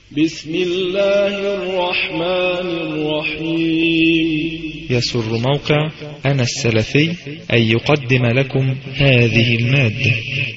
بسم الله الرحمن الرحيم. يسر موقع أنا السلفي أن يقدم لكم هذه المادة.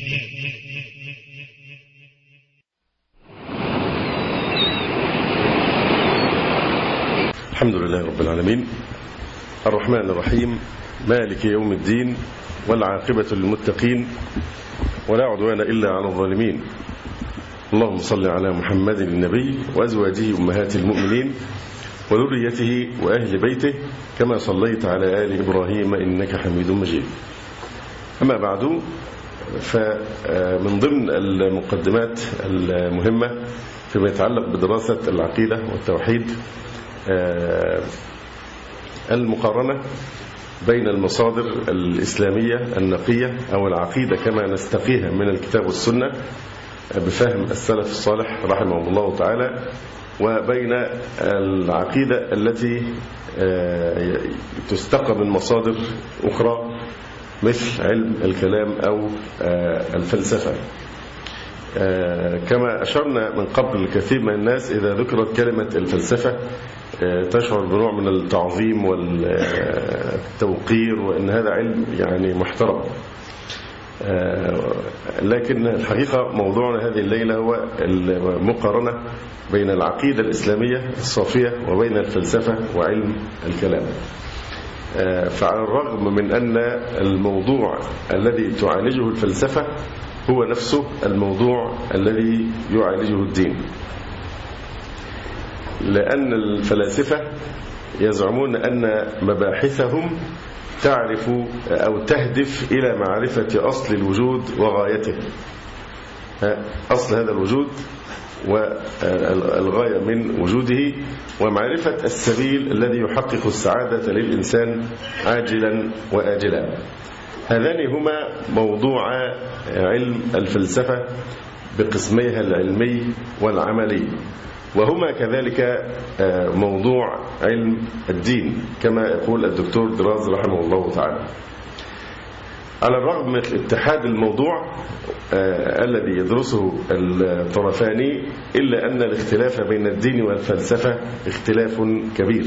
الحمد لله رب العالمين، الرحمن الرحيم، مالك يوم الدين، والعاقبة للمتقين، ولا عدوان إلا على الظالمين. اللهم صل على محمد النبي وأزواجه أمهات المؤمنين وذريته وأهل بيته كما صليت على آل إبراهيم إنك حميد مجيد. أما بعد، فمن ضمن المقدمات المهمة فيما يتعلق بدراسة العقيدة والتوحيد المقارنة بين المصادر الإسلامية النقية أو العقيدة كما نستقيها من الكتاب والسنة بفهم السلف الصالح رحمه الله تعالى، وبين العقيدة التي تستقى من مصادر أخرى مثل علم الكلام أو الفلسفة. كما أشرنا من قبل، كثير من الناس إذا ذكرت كلمة الفلسفة تشعر بنوع من التعظيم والتوقير، وأن هذا علم يعني محترم. لكن الحقيقة موضوعنا هذه الليلة هو المقارنة بين العقيدة الإسلامية الصافية وبين الفلسفة وعلم الكلام. فعلى الرغم من أن الموضوع الذي تعالجه الفلسفة هو نفسه الموضوع الذي يعالجه الدين، لأن الفلاسفة يزعمون أن مباحثهم تعرف أو تهدف إلى معرفة أصل الوجود وغايته، أصل هذا الوجود والغاية من وجوده، ومعرفة السبيل الذي يحقق السعادة للإنسان عاجلا وآجلا. هذان هما موضوع علم الفلسفة بقسميها العلمي والعملي، وهما كذلك موضوع علم الدين كما يقول الدكتور دراز رحمه الله تعالى. على الرغم من اتحاد الموضوع الذي يدرسه الطرفان، إلا أن الاختلاف بين الدين والفلسفة اختلاف كبير،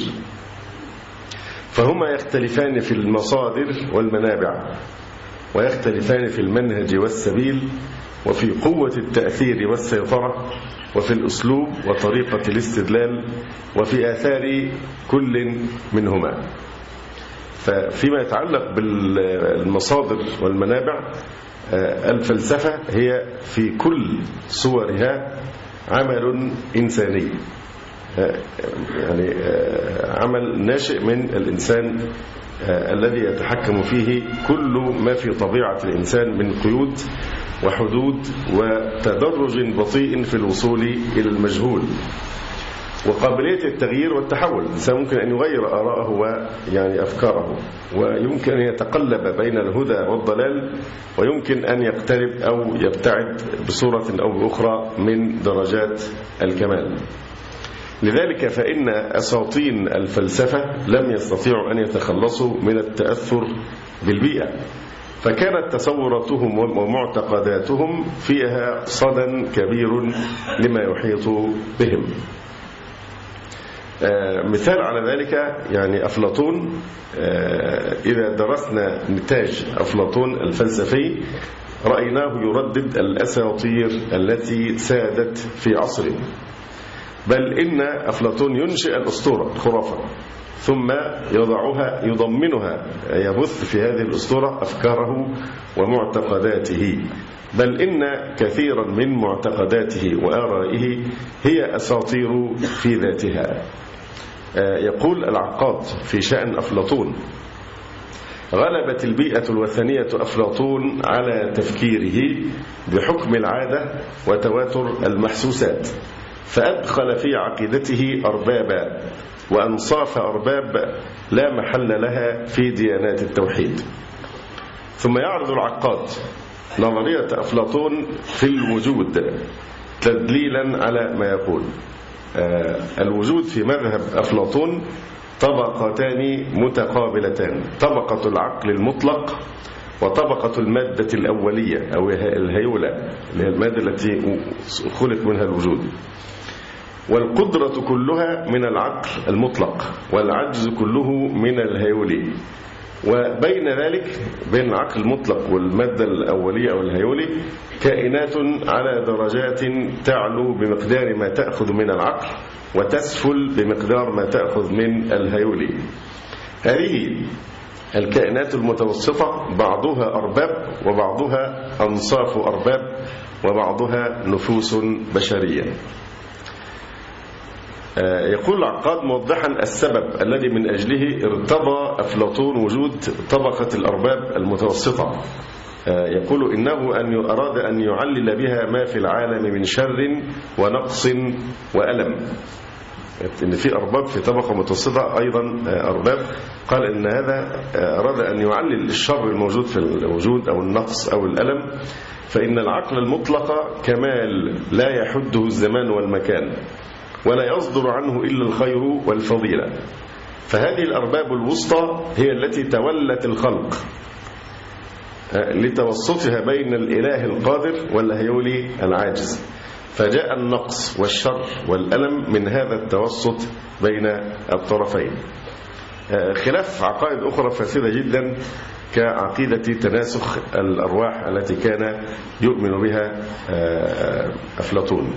فهما يختلفان في المصادر والمنابع، ويختلفان في المنهج والسبيل، وفي قوة التأثير والسيطرة، وفي الأسلوب وطريقة الاستدلال، وفي آثار كل منهما. ففيما يتعلق بالمصادر والمنابع، الفلسفة هي في كل صورها عمل إنساني، يعني عمل ناشئ من الإنسان الذي يتحكم فيه كل ما في طبيعة الإنسان من قيود وحدود وتدرج بطيء في الوصول إلى المجهول، وقابلية التغيير والتحول. الإنسان ممكن أن يغير آراءه ويعني أفكاره، ويمكن أن يتقلب بين الهدى والضلال، ويمكن أن يقترب أو يبتعد بصورة أو بأخرى من درجات الكمال. لذلك فإن أساطين الفلسفة لم يستطيعوا أن يتخلصوا من التأثر بالبيئة، فكانت تصوراتهم ومعتقداتهم فيها صدى كبير لما يحيط بهم. مثال على ذلك يعني أفلاطون. إذا درسنا نتاج أفلاطون الفلسفي رأيناه يردد الأساطير التي سادت في عصره، بل إن أفلاطون ينشئ الأسطورة الخرافة ثم يضمنها، يبث في هذه الأسطورة أفكاره ومعتقداته، بل إن كثيرا من معتقداته وآرائه هي أساطير في ذاتها. يقول العقاد في شأن أفلاطون: غلبت البيئة الوثنية أفلاطون على تفكيره بحكم العادة وتواتر المحسوسات، فأدخل في عقيدته أربابا وأنصاف أرباب لا محل لها في ديانات التوحيد. ثم يعرض العقاد نظرية أفلاطون في الوجود تدليلا على ما يقول: الوجود في مذهب أفلاطون طبقتان متقابلتان، طبقة العقل المطلق وطبقة المادة الأولية أو الهيولة اللي هي المادة التي خلق منها الوجود. والقدرة كلها من العقل المطلق، والعجز كله من الهيولي. وبين ذلك، بين العقل المطلق والمادة الأولية أو الهيولي، كائنات على درجات تعلو بمقدار ما تأخذ من العقل وتسفل بمقدار ما تأخذ من الهيولي. هذه الكائنات المتوسطة بعضها أرباب وبعضها أنصاف أرباب وبعضها نفوس بشرية. يقول العقاد موضحا السبب الذي من أجله ارتضى أفلاطون وجود طبقة الأرباب المتوسطة. يقول إنه أراد أن يعلل بها ما في العالم من شر ونقص وألم. إن في أرباب في طبقة متوسطة أيضا أرباب، قال إن هذا أراد أن يعلل الشر الموجود في الوجود أو النقص أو الألم، فإن العقل المطلق كمال لا يحده الزمان والمكان، ولا يصدر عنه إلا الخير والفضيلة. فهذه الأرباب الوسطى هي التي تولت الخلق لتوسطها بين الإله القادر والهيولي العاجز، فجاء النقص والشر والألم من هذا التوسط بين الطرفين، خلاف عقائد أخرى فاسدة جدا كعقيدة تناسخ الأرواح التي كان يؤمن بها أفلاطون.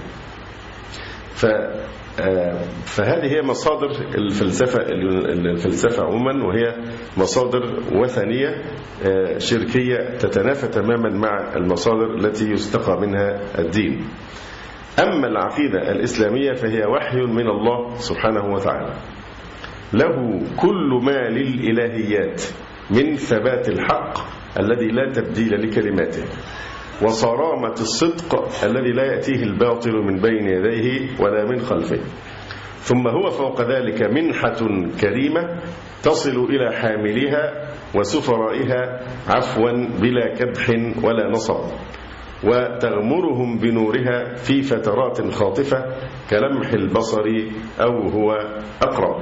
فهذه هي مصادر الفلسفة عموما، وهي مصادر وثنية شركية تتنافى تماما مع المصادر التي يستقى منها الدين. أما العقيدة الإسلامية فهي وحي من الله سبحانه وتعالى، له كل ما للإلهيات من ثبات الحق الذي لا تبديل لكلماته، وصرامة الصدق الذي لا يأتيه الباطل من بين يديه ولا من خلفه. ثم هو فوق ذلك منحة كريمة تصل إلى حاملها وسفرائها عفوا بلا كدح ولا نصب، وتغمرهم بنورها في فترات خاطفة كلمح البصر أو هو أقرب.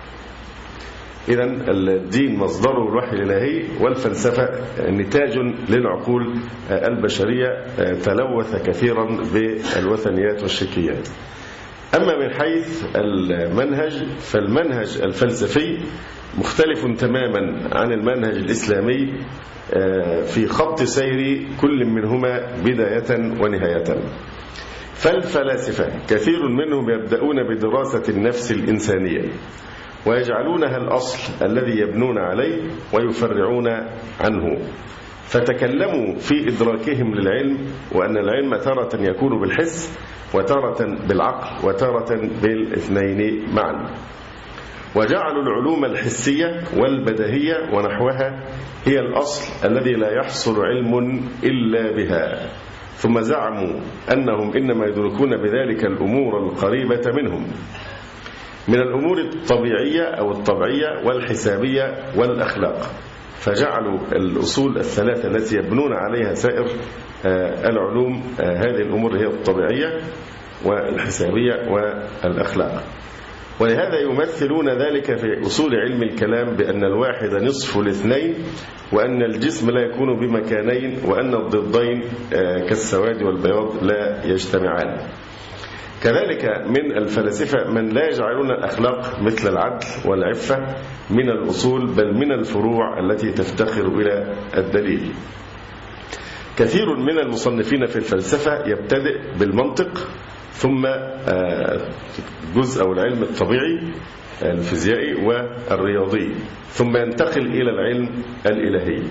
إذن الدين مصدره الوحي الإلهي، والفلسفة نتاج للعقول البشرية تلوث كثيرا بالوثنيات والشركيات. أما من حيث المنهج، فالمنهج الفلسفي مختلف تماما عن المنهج الإسلامي في خط سير كل منهما بداية ونهاية. فالفلاسفة كثير منهم يبدأون بدراسة النفس الإنسانية ويجعلونها الأصل الذي يبنون عليه ويفرعون عنه، فتكلموا في إدراكهم للعلم، وأن العلم تارة يكون بالحس وتارة بالعقل وتارة بالاثنين معا، وجعلوا العلوم الحسية والبديهية ونحوها هي الأصل الذي لا يحصل علم إلا بها، ثم زعموا أنهم إنما يدركون بذلك الأمور القريبة منهم من الأمور الطبيعية أو الطبيعية والحسابية والأخلاق، فجعلوا الأصول الثلاثة التي يبنون عليها سائر العلوم هذه الأمور هي الطبيعية والحسابية والأخلاق. ولهذا يمثلون ذلك في أصول علم الكلام بأن الواحد نصف الاثنين، وأن الجسم لا يكون بمكانين، وأن الضدين كالسواد والبياض لا يجتمعان. كذلك من الفلاسفة من لا يجعلون الأخلاق مثل العدل والعفة من الأصول بل من الفروع التي تفتقر إلى الدليل. كثير من المصنفين في الفلسفة يبتدئ بالمنطق، ثم جزء أو العلم الطبيعي الفيزيائي والرياضي، ثم ينتقل إلى العلم الإلهي.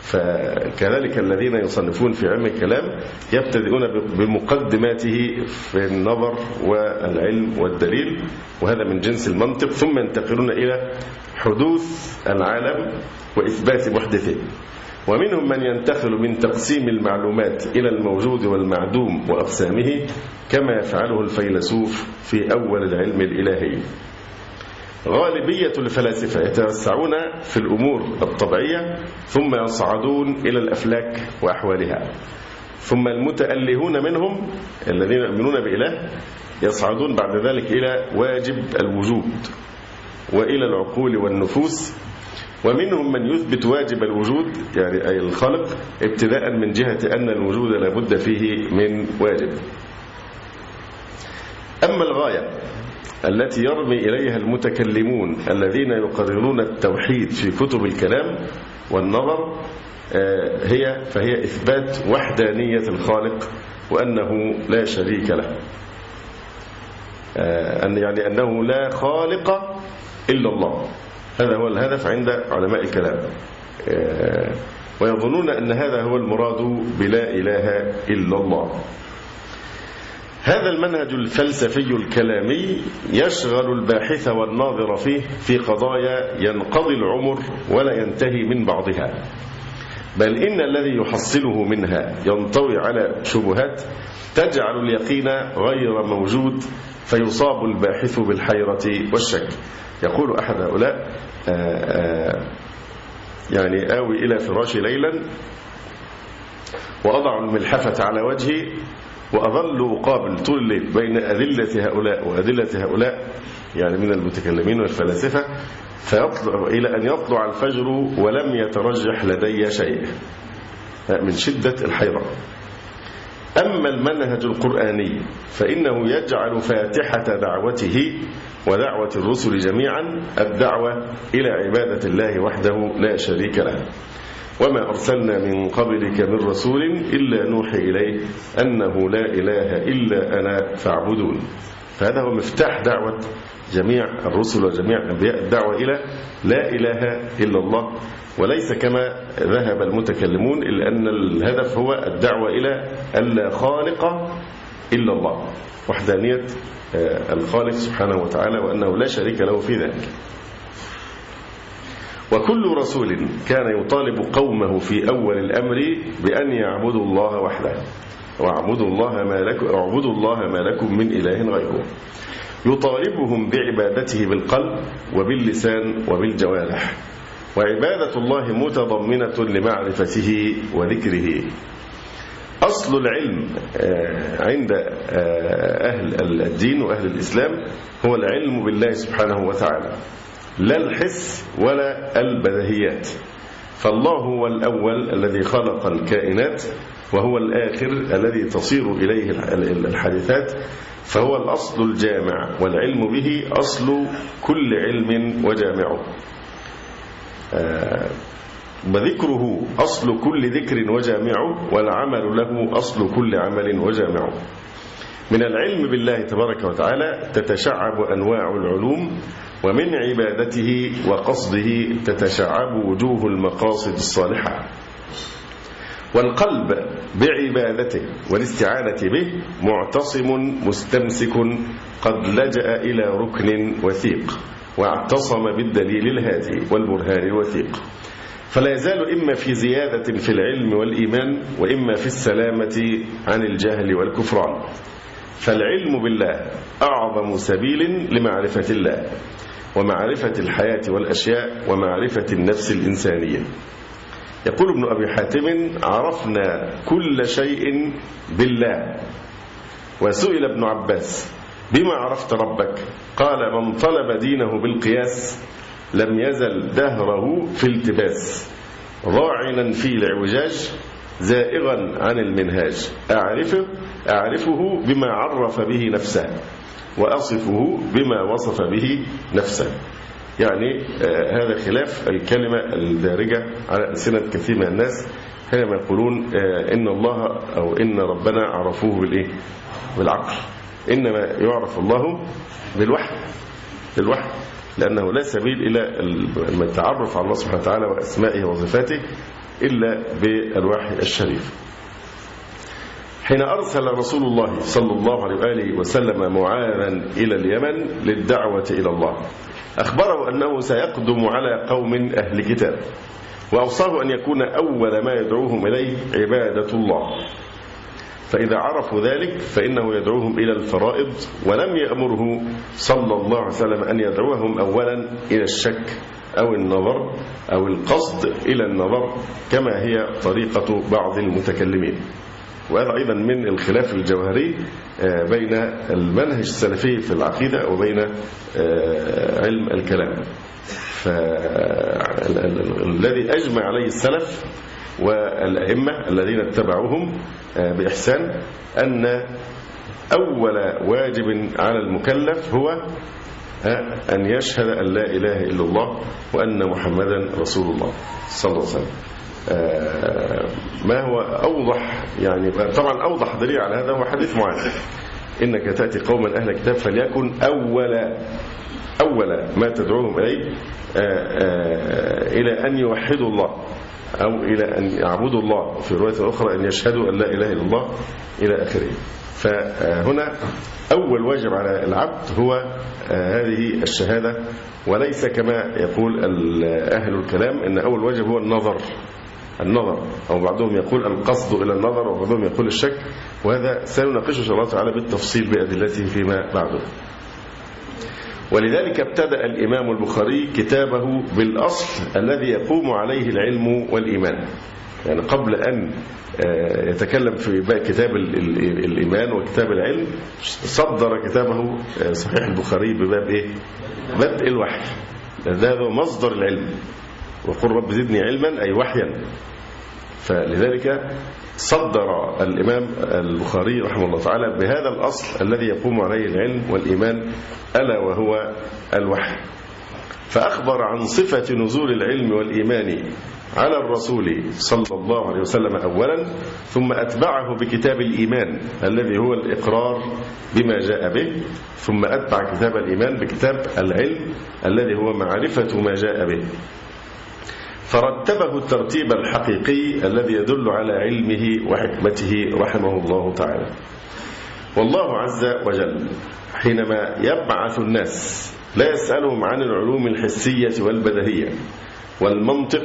فكذلك الذين يصنفون في علم الكلام يبتدئون بمقدماته في النظر والعلم والدليل، وهذا من جنس المنطق، ثم ينتقلون إلى حدوث العالم وإثبات محدثه. ومنهم من ينتقل من تقسيم المعلومات إلى الموجود والمعدوم وأقسامه، كما يفعله الفيلسوف في أول العلم الإلهي. غالبية الفلاسفة يتوسعون في الأمور الطبيعية، ثم يصعدون إلى الأفلاك وأحوالها، ثم المتألهون منهم الذين يؤمنون بإله يصعدون بعد ذلك إلى واجب الوجود وإلى العقول والنفوس. ومنهم من يثبت واجب الوجود يعني أي الخلق ابتداء من جهة أن الوجود لابد فيه من واجب. أما الغاية التي يرمي إليها المتكلمون الذين يقررون التوحيد في كتب الكلام والنظر فهي إثبات وحدانية الخالق وأنه لا شريك له، يعني أنه لا خالق إلا الله. هذا هو الهدف عند علماء الكلام، ويظنون أن هذا هو المراد بلا إله إلا الله. هذا المنهج الفلسفي الكلامي يشغل الباحث والناظر فيه في قضايا ينقضي العمر ولا ينتهي من بعضها، بل إن الذي يحصله منها ينطوي على شبهات تجعل اليقين غير موجود، فيصاب الباحث بالحيرة والشك. يقول أحد هؤلاء يعني آوي إلى فراشي ليلا وأضع الملحفة على وجهي وأظل أقابل طول الليل بين أدلة هؤلاء وأدلة هؤلاء، يعني من المتكلمين والفلاسفة، فيطلع إلى أن يطلع الفجر ولم يترجح لدي شيء من شدة الحيرة. أما المنهج القرآني فإنه يجعل فاتحة دعوته ودعوة الرسل جميعا الدعوة إلى عبادة الله وحده لا شريك له، وما أرسلنا من قبلك من رسول إلا نوحي إليه أنه لا إله إلا أنا فاعبدون. فهذا هو مفتاح دعوة جميع الرسل وجميع الأنبياء، الدعوة إلى لا إله إلا الله، وليس كما ذهب المتكلمون إلا أن الهدف هو الدعوة إلى ألا خالق إلا الله، وحدانية الخالق سبحانه وتعالى وأنه لا شريك له في ذلك. وكل رسول كان يطالب قومه في أول الأمر بأن يعبدوا الله وحده واعبدوا الله ما لكم من إله غيره، يطالبهم بعبادته بالقلب وباللسان وبالجوارح، وعبادة الله متضمنة لمعرفته وذكره. أصل العلم عند أهل الدين وأهل الإسلام هو العلم بالله سبحانه وتعالى، لا الحس ولا البديهيات. فالله هو الأول الذي خلق الكائنات، وهو الآخر الذي تصير إليه الحادثات، فهو الأصل الجامع، والعلم به أصل كل علم وجامعه، وذكره أصل كل ذكر وجامعه، والعمل له أصل كل عمل وجامعه. من العلم بالله تبارك وتعالى تتشعب أنواع العلوم، ومن عبادته وقصده تتشعب وجوه المقاصد الصالحة. والقلب بعبادته والاستعانة به معتصم مستمسك قد لجأ إلى ركن وثيق، واعتصم بالدليل الهادي والبرهان الوثيق، فلا يزال إما في زيادة في العلم والإيمان، وإما في السلامة عن الجهل والكفران. فالعلم بالله أعظم سبيل لمعرفة الله ومعرفة الحياة والأشياء ومعرفة النفس الإنسانية. يقول ابن أبي حاتم: عرفنا كل شيء بالله. وسئل ابن عباس: بما عرفت ربك؟ قال: من طلب دينه بالقياس لم يزل دهره في التباس، ضاعنا في العوجاج زائغا عن المنهاج، أعرفه بما عرف به نفسه وأصفه بما وصف به نفسه. يعني هذا خلاف الكلمة الدارجة على ألسنة كثير من الناس حينما يقولون إن الله أو إن ربنا عرفوه بالإيه؟ بالعقل. إنما يعرف الله بالوحي، لأنه لا سبيل إلى التعرف على الله سبحانه وتعالى وأسمائه وصفاته إلا بالوحي الشريف. حين أرسل رسول الله صلى الله عليه وآله وسلم معاذا إلى اليمن للدعوة إلى الله، أخبره أنه سيقدم على قوم أهل كتاب، وأوصاه أن يكون أول ما يدعوهم إليه عبادة الله. فإذا عرفوا ذلك فإنه يدعوهم إلى الفرائض، ولم يأمره صلى الله عليه وسلم أن يدعوهم أولا إلى الشك أو النظر أو القصد إلى النظر كما هي طريقة بعض المتكلمين. وهذا أيضا من الخلاف الجوهري بين المنهج السلفي في العقيدة وبين علم الكلام. فالذي أجمع عليه السلف والأئمة الذين اتبعوهم بإحسان أن أول واجب على المكلف هو أن يشهد أن لا إله إلا الله وأن محمدا رسول الله صلى الله عليه وسلم. ما هو أوضح يعني طبعا أوضح دليل على هذا هو حديث معاذ: إنك تأتي قوما أهل كتاب فليكن أول ما تدعوهم إليه إلى أن يوحدوا الله أو إلى أن يعبدوا الله، في رواية أخرى أن يشهدوا أن لا إله إلا الله إلى آخره. فهنا أول واجب على العبد هو هذه الشهادة، وليس كما يقول أهل الكلام أن أول واجب هو النظر، أو بعضهم يقول القصد إلى النظر، وبعضهم يقول الشك، وهذا سنناقشه إن شاء الله تعالى بالتفصيل بأدلته فيما بعده. ولذلك ابتدأ الإمام البخاري كتابه بالأصل الذي يقوم عليه العلم والإيمان. يعني قبل أن يتكلم في كتاب الإيمان وكتاب العلم صدر كتابه صحيح البخاري بباب إيه؟ بدء الوحي، هذا مصدر العلم، وقل رب زدني علما أي وحيا. فلذلك صدر الإمام البخاري رحمه الله تعالى بهذا الأصل الذي يقوم عليه العلم والإيمان، ألا وهو الوحي. فأخبر عن صفة نزول العلم والإيمان على الرسول صلى الله عليه وسلم أولا، ثم أتبعه بكتاب الإيمان الذي هو الإقرار بما جاء به، ثم أتبع كتاب الإيمان بكتاب العلم الذي هو معرفة ما جاء به. فرتبه الترتيب الحقيقي الذي يدل على علمه وحكمته رحمه الله تعالى. والله عز وجل حينما يبعث الناس لا يسألهم عن العلوم الحسية والبدهية والمنطق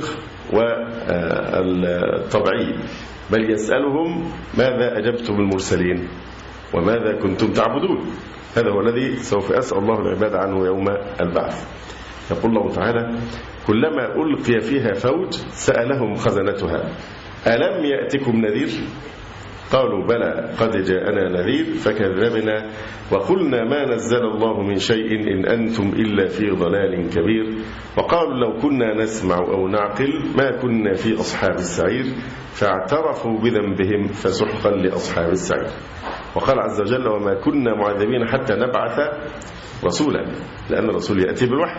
والطبعي، بل يسألهم ماذا أجبتم المرسلين وماذا كنتم تعبدون. هذا هو الذي سوف أسأل الله العباد عنه يوم البعث. يقول الله تعالى: كلما ألقي فيها فوج سألهم خزنتها ألم يأتكم نذير؟ قالوا بلى قد جاءنا نذير فكذبنا وقلنا ما نزل الله من شيء إن أنتم إلا في ضلال كبير. وقالوا لو كنا نسمع أو نعقل ما كنا في أصحاب السعير فاعترفوا بذنبهم فسحقا لأصحاب السعير. وقال عز وجل: وما كنا معذبين حتى نبعث رسولا، لأن الرسول يأتي بالوحي.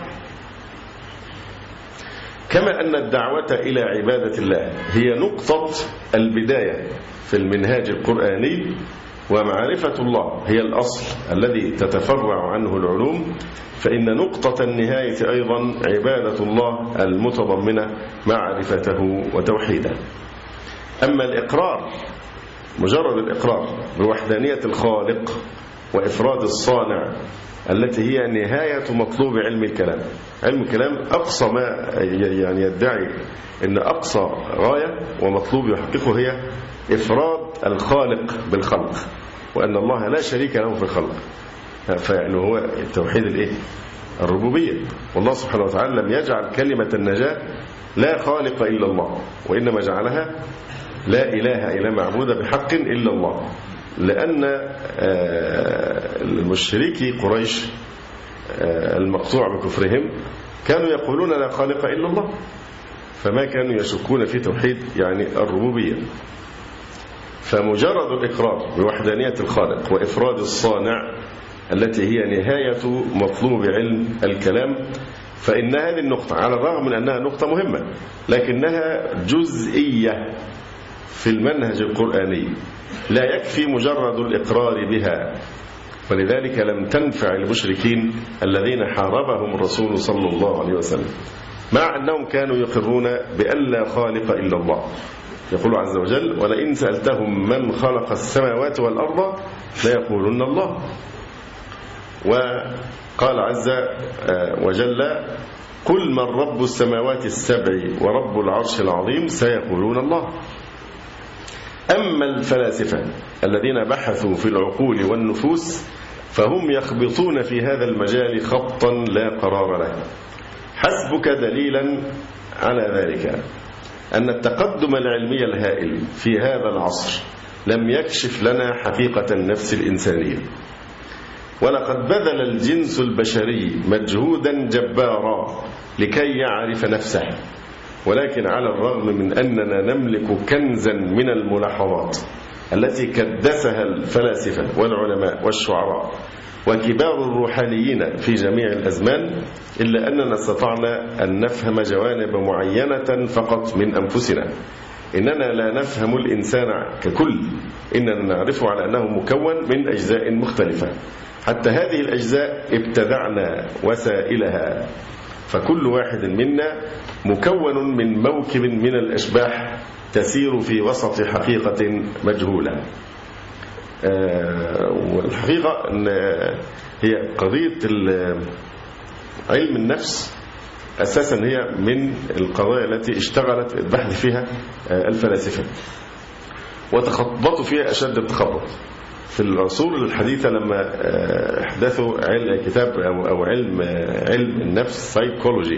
كما أن الدعوة إلى عبادة الله هي نقطة البداية في المنهاج القرآني، ومعرفة الله هي الأصل الذي تتفرع عنه العلوم، فإن نقطة النهاية أيضا عبادة الله المتضمنة معرفته وتوحيده. أما الإقرار، مجرد الإقرار بوحدانية الخالق وإفراد الصانع التي هي نهاية مطلوب علم الكلام. علم الكلام أقصى ما يعني يدعي أن أقصى غاية ومطلوب يحققه هي إفراد الخالق بالخلق، وأن الله لا شريك له في الخلق. فإنه هو التوحيد الربوبية. والله سبحانه وتعالى لم يجعل كلمة النجاة لا خالق إلا الله، وإنما جعلها لا إله إلا معبود بحق إلا الله، لأن المشركي قريش المقطوع بكفرهم كانوا يقولون لا خالق إلا الله، فما كانوا يشكون في توحيد يعني الربوبية. فمجرد الإقرار بوحدانية الخالق وإفراد الصانع التي هي نهاية مطلوب علم الكلام، فإن هذه النقطة على الرغم من أنها نقطة مهمة لكنها جزئية في المنهج القرآني، لا يكفي مجرد الإقرار بها. ولذلك لم تنفع المشركين الذين حاربهم الرسول صلى الله عليه وسلم، مع أنهم كانوا يقرون بأن لا خالق إلا الله. يقول عز وجل: ولئن سألتهم من خلق السماوات والأرض ليقولن الله. وقال عز وجل: قل من رب السماوات السبع ورب العرش العظيم سيقولون الله. أما الفلاسفة الذين بحثوا في العقول والنفوس فهم يخبطون في هذا المجال خبطا لا قرار له. حسبك دليلا على ذلك أن التقدم العلمي الهائل في هذا العصر لم يكشف لنا حقيقة النفس الإنسانية، ولقد بذل الجنس البشري مجهودا جبارا لكي يعرف نفسه، ولكن على الرغم من أننا نملك كنزا من الملاحظات التي كدسها الفلاسفة والعلماء والشعراء وكبار الروحانيين في جميع الأزمان، إلا أننا استطعنا أن نفهم جوانب معينة فقط من أنفسنا. إننا لا نفهم الإنسان ككل، إننا نعرفه على أنه مكون من أجزاء مختلفة. حتى هذه الأجزاء ابتدعنا وسائلها، فكل واحد منا مكون من موكب من الأشباح تسير في وسط حقيقة مجهولة. والحقيقة أن هي قضية علم النفس أساسا هي من القضايا التي اشتغلت البحث فيها الفلاسفة، وتخبطوا فيها أشد التخبط في العصور الحديثة لما احدثوا كتاب أو علم النفس سايكولوجي.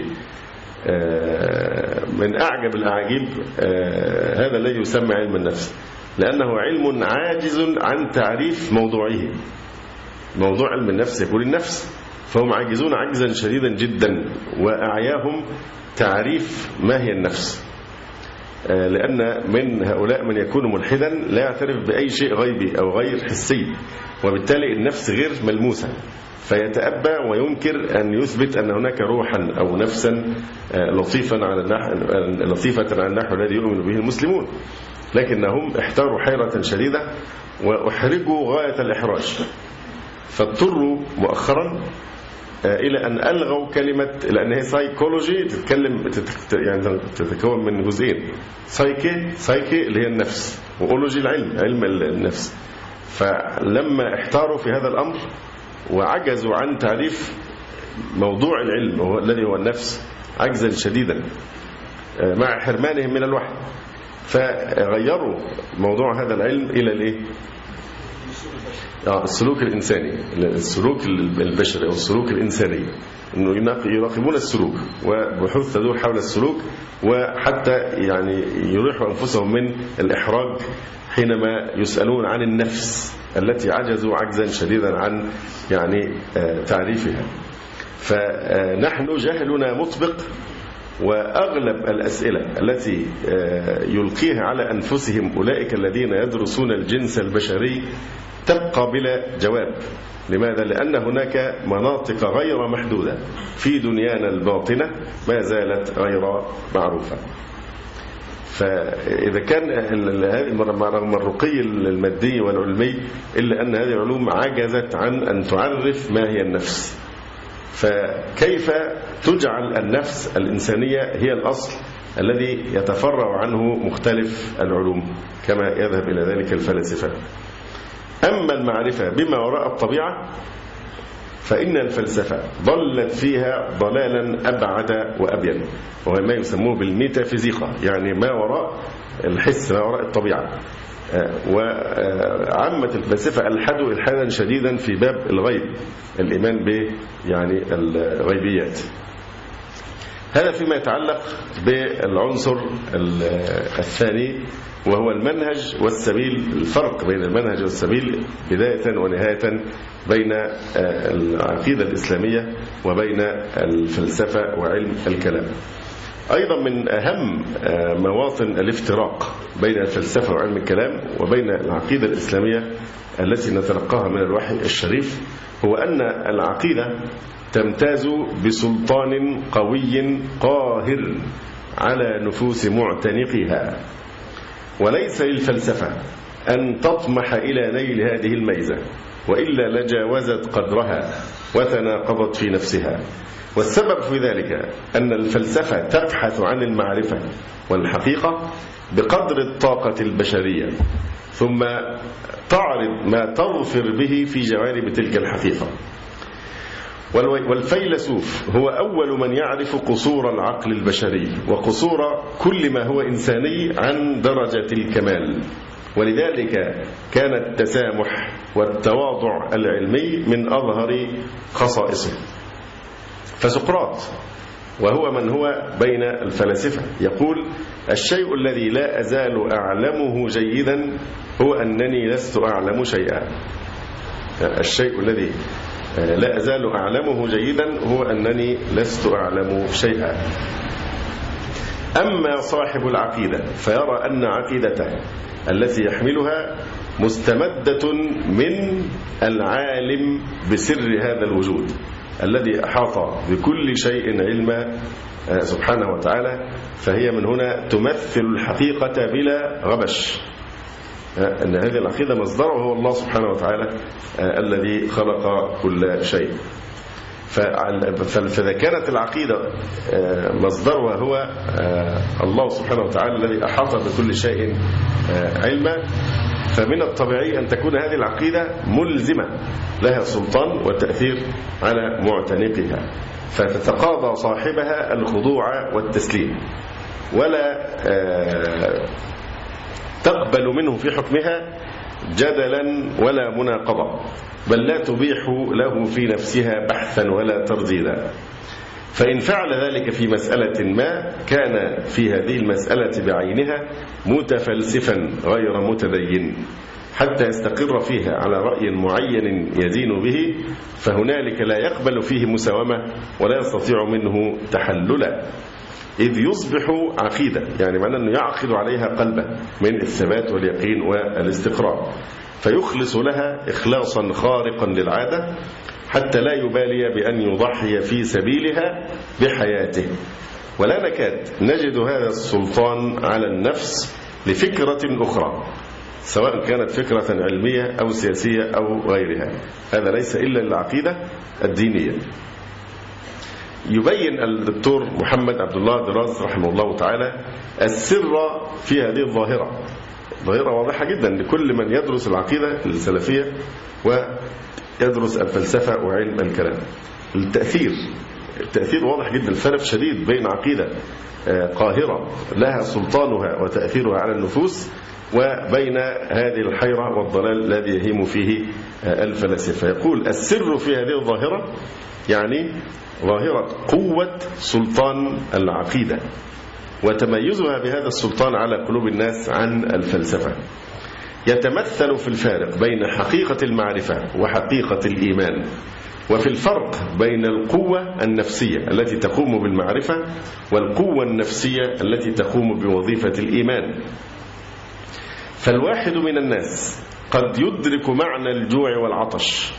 من أعجب الأعاجيب هذا الذي يسمى علم النفس، لأنه علم عاجز عن تعريف موضوعه. موضوع علم النفس يقول النفس، فهم عاجزون عجزا شديدا جدا، وأعياهم تعريف ما هي النفس، لأن من هؤلاء من يكون ملحدا لا يعترف بأي شيء غيبي أو غير حسي، وبالتالي النفس غير ملموسة، فيتأبى وينكر أن يثبت أن هناك روحا أو نفسا لطيفة على النحو الذي يؤمن به المسلمون. لكنهم احتاروا حيرة شديدة وأحرجوا غاية الإحراج، فاضطروا مؤخرا إلى أن ألغوا كلمة، لأن هي سايكولوجي يعني تتكون من جزئين، سايكي اللي هي النفس، وأولوجي علم النفس. فلما احتاروا في هذا الأمر وعجزوا عن تعريف موضوع العلم الذي هو النفس عجزا شديدا مع حرمانهم من الوحي، فغيروا موضوع هذا العلم إلى الإيه؟ السلوك الإنساني، السلوك البشري أو السلوك الإنساني، إنه يراقبون السلوك وبحوث تدور حول السلوك، وحتى يعني يريحوا أنفسهم من الإحراج حينما يسألون عن النفس التي عجزوا عجزا شديدا عن يعني تعريفها. فنحن جهلنا مطبق، وأغلب الأسئلة التي يلقيها على أنفسهم أولئك الذين يدرسون الجنس البشري تبقى بلا جواب. لماذا؟ لأن هناك مناطق غير محدودة في دنيانا الباطنة ما زالت غير معروفة. فإذا كان رغم الرقي المادي والعلمي، إلا أن هذه العلوم عجزت عن أن تعرف ما هي النفس. فكيف تجعل النفس الإنسانية هي الأصل الذي يتفرع عنه مختلف العلوم كما يذهب إلى ذلك الفلاسفة؟ أما المعرفة بما وراء الطبيعة فإن الفلسفة ضلت فيها ضلالا أبعد وأبين، وهو ما يسموه بالميتافيزيقا، يعني ما وراء الحس، ما وراء الطبيعة. وعامة الفلسفة ألحدوا إلحادا شديدا في باب الغيب، الإيمان ب يعني الغيبيات. هذا فيما يتعلق بالعنصر الثاني، وهو المنهج والسبيل، الفرق بين المنهج والسبيل بداية ونهاية بين العقيدة الإسلامية وبين الفلسفة وعلم الكلام. أيضا من أهم مواطن الافتراق بين الفلسفة وعلم الكلام وبين العقيدة الإسلامية التي نتلقاها من الوحي الشريف هو أن العقيدة تمتاز بسلطان قوي قاهر على نفوس معتنقها، وليس للفلسفة أن تطمح إلى نيل هذه الميزة، وإلا لجاوزت قدرها وتناقضت في نفسها. والسبب في ذلك أن الفلسفة تبحث عن المعرفة والحقيقة بقدر الطاقة البشرية، ثم تعرض ما تظفر به في جوانب تلك الحقيقة. والفيلسوف هو أول من يعرف قصور العقل البشري وقصور كل ما هو إنساني عن درجة الكمال، ولذلك كان التسامح والتواضع العلمي من أظهر خصائصه. فسقراط وهو من هو بين الفلاسفة يقول: الشيء الذي لا أزال أعلمه جيدا هو أنني لست أعلم شيئا. الشيء الذي لا أزال أعلمه جيدا هو أنني لست أعلم شيئا. أما صاحب العقيدة فيرى أن عقيدته التي يحملها مستمدة من العالم بسر هذا الوجود الذي أحاط بكل شيء علما سبحانه وتعالى. فهي من هنا تمثل الحقيقة بلا غبش، أن هذه العقيدة مصدره هو الله سبحانه وتعالى الذي خلق كل شيء. فإذا كانت العقيدة مصدرها هو الله سبحانه وتعالى الذي أحاط بكل شيء علما، فمن الطبيعي أن تكون هذه العقيدة ملزمة لها سلطان وتأثير على معتنقها، فتتقاضى صاحبها الخضوع والتسليم، ولا تقبل منه في حكمها جدلا ولا مناقضة، بل لا تبيح له في نفسها بحثا ولا ترديدا. فإن فعل ذلك في مسألة ما كان في هذه المسألة بعينها متفلسفا غير متدين حتى يستقر فيها على رأي معين يدين به، فهنالك لا يقبل فيه مساومة ولا يستطيع منه تحللا، إذ يصبح عقيدة، يعني معنى أنه يعقد عليها قلبه من الثبات واليقين والاستقرار، فيخلص لها إخلاصا خارقا للعادة حتى لا يبالي بأن يضحي في سبيلها بحياته. ولا نكاد نجد هذا السلطان على النفس لفكرة أخرى، سواء كانت فكرة علمية أو سياسية أو غيرها، هذا ليس إلا العقيدة الدينية. يبين الدكتور محمد عبد الله دراز رحمه الله تعالى السر في هذه الظاهرة، ظاهرة واضحة جدا لكل من يدرس العقيدة السلفية ويدرس الفلسفة وعلم الكلام. التأثير واضح جدا، الفرق شديد بين عقيدة قاهرة لها سلطانها وتأثيرها على النفوس وبين هذه الحيرة والضلال الذي يهيم فيه الفلاسفة. يقول السر في هذه الظاهرة يعني ظاهرة قوة سلطان العقيدة وتميزها بهذا السلطان على قلوب الناس عن الفلسفة، يتمثل في الفارق بين حقيقة المعرفة وحقيقة الإيمان، وفي الفرق بين القوة النفسية التي تقوم بالمعرفة والقوة النفسية التي تقوم بوظيفة الإيمان. فالواحد من الناس قد يدرك معنى الجوع والعطش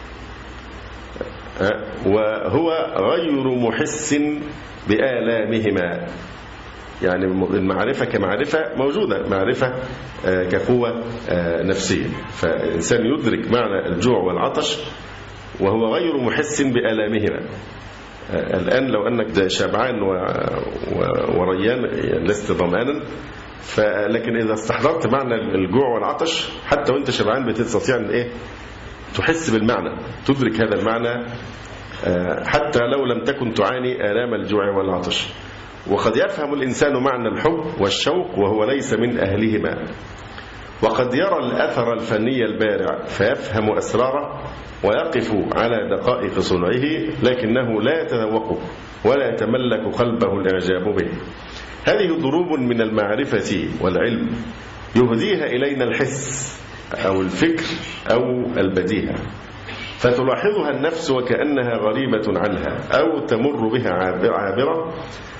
وهو غير محس بآلامهما، يعني المعرفة كمعرفة موجودة، معرفة كقوة نفسية، فالإنسان يدرك معنى الجوع والعطش وهو غير محس بآلامهما. الآن لو أنك شبعان وريان لست ضمانا، لكن إذا استحضرت معنى الجوع والعطش حتى وانت شبعان بتستطيع أن تحس بالمعنى، تدرك هذا المعنى حتى لو لم تكن تعاني آلام الجوع والعطش. وقد يفهم الإنسان معنى الحب والشوق وهو ليس من أهلهما، وقد يرى الأثر الفني البارع فيفهم أسراره ويقف على دقائق صنعه، لكنه لا يتذوقه ولا يتملك قلبه الإعجاب به. هذه ضروب من المعرفة والعلم يهديها إلينا الحس أو الفكر أو البديهة، فتلاحظها النفس وكأنها غريبة عنها أو تمر بها عابرة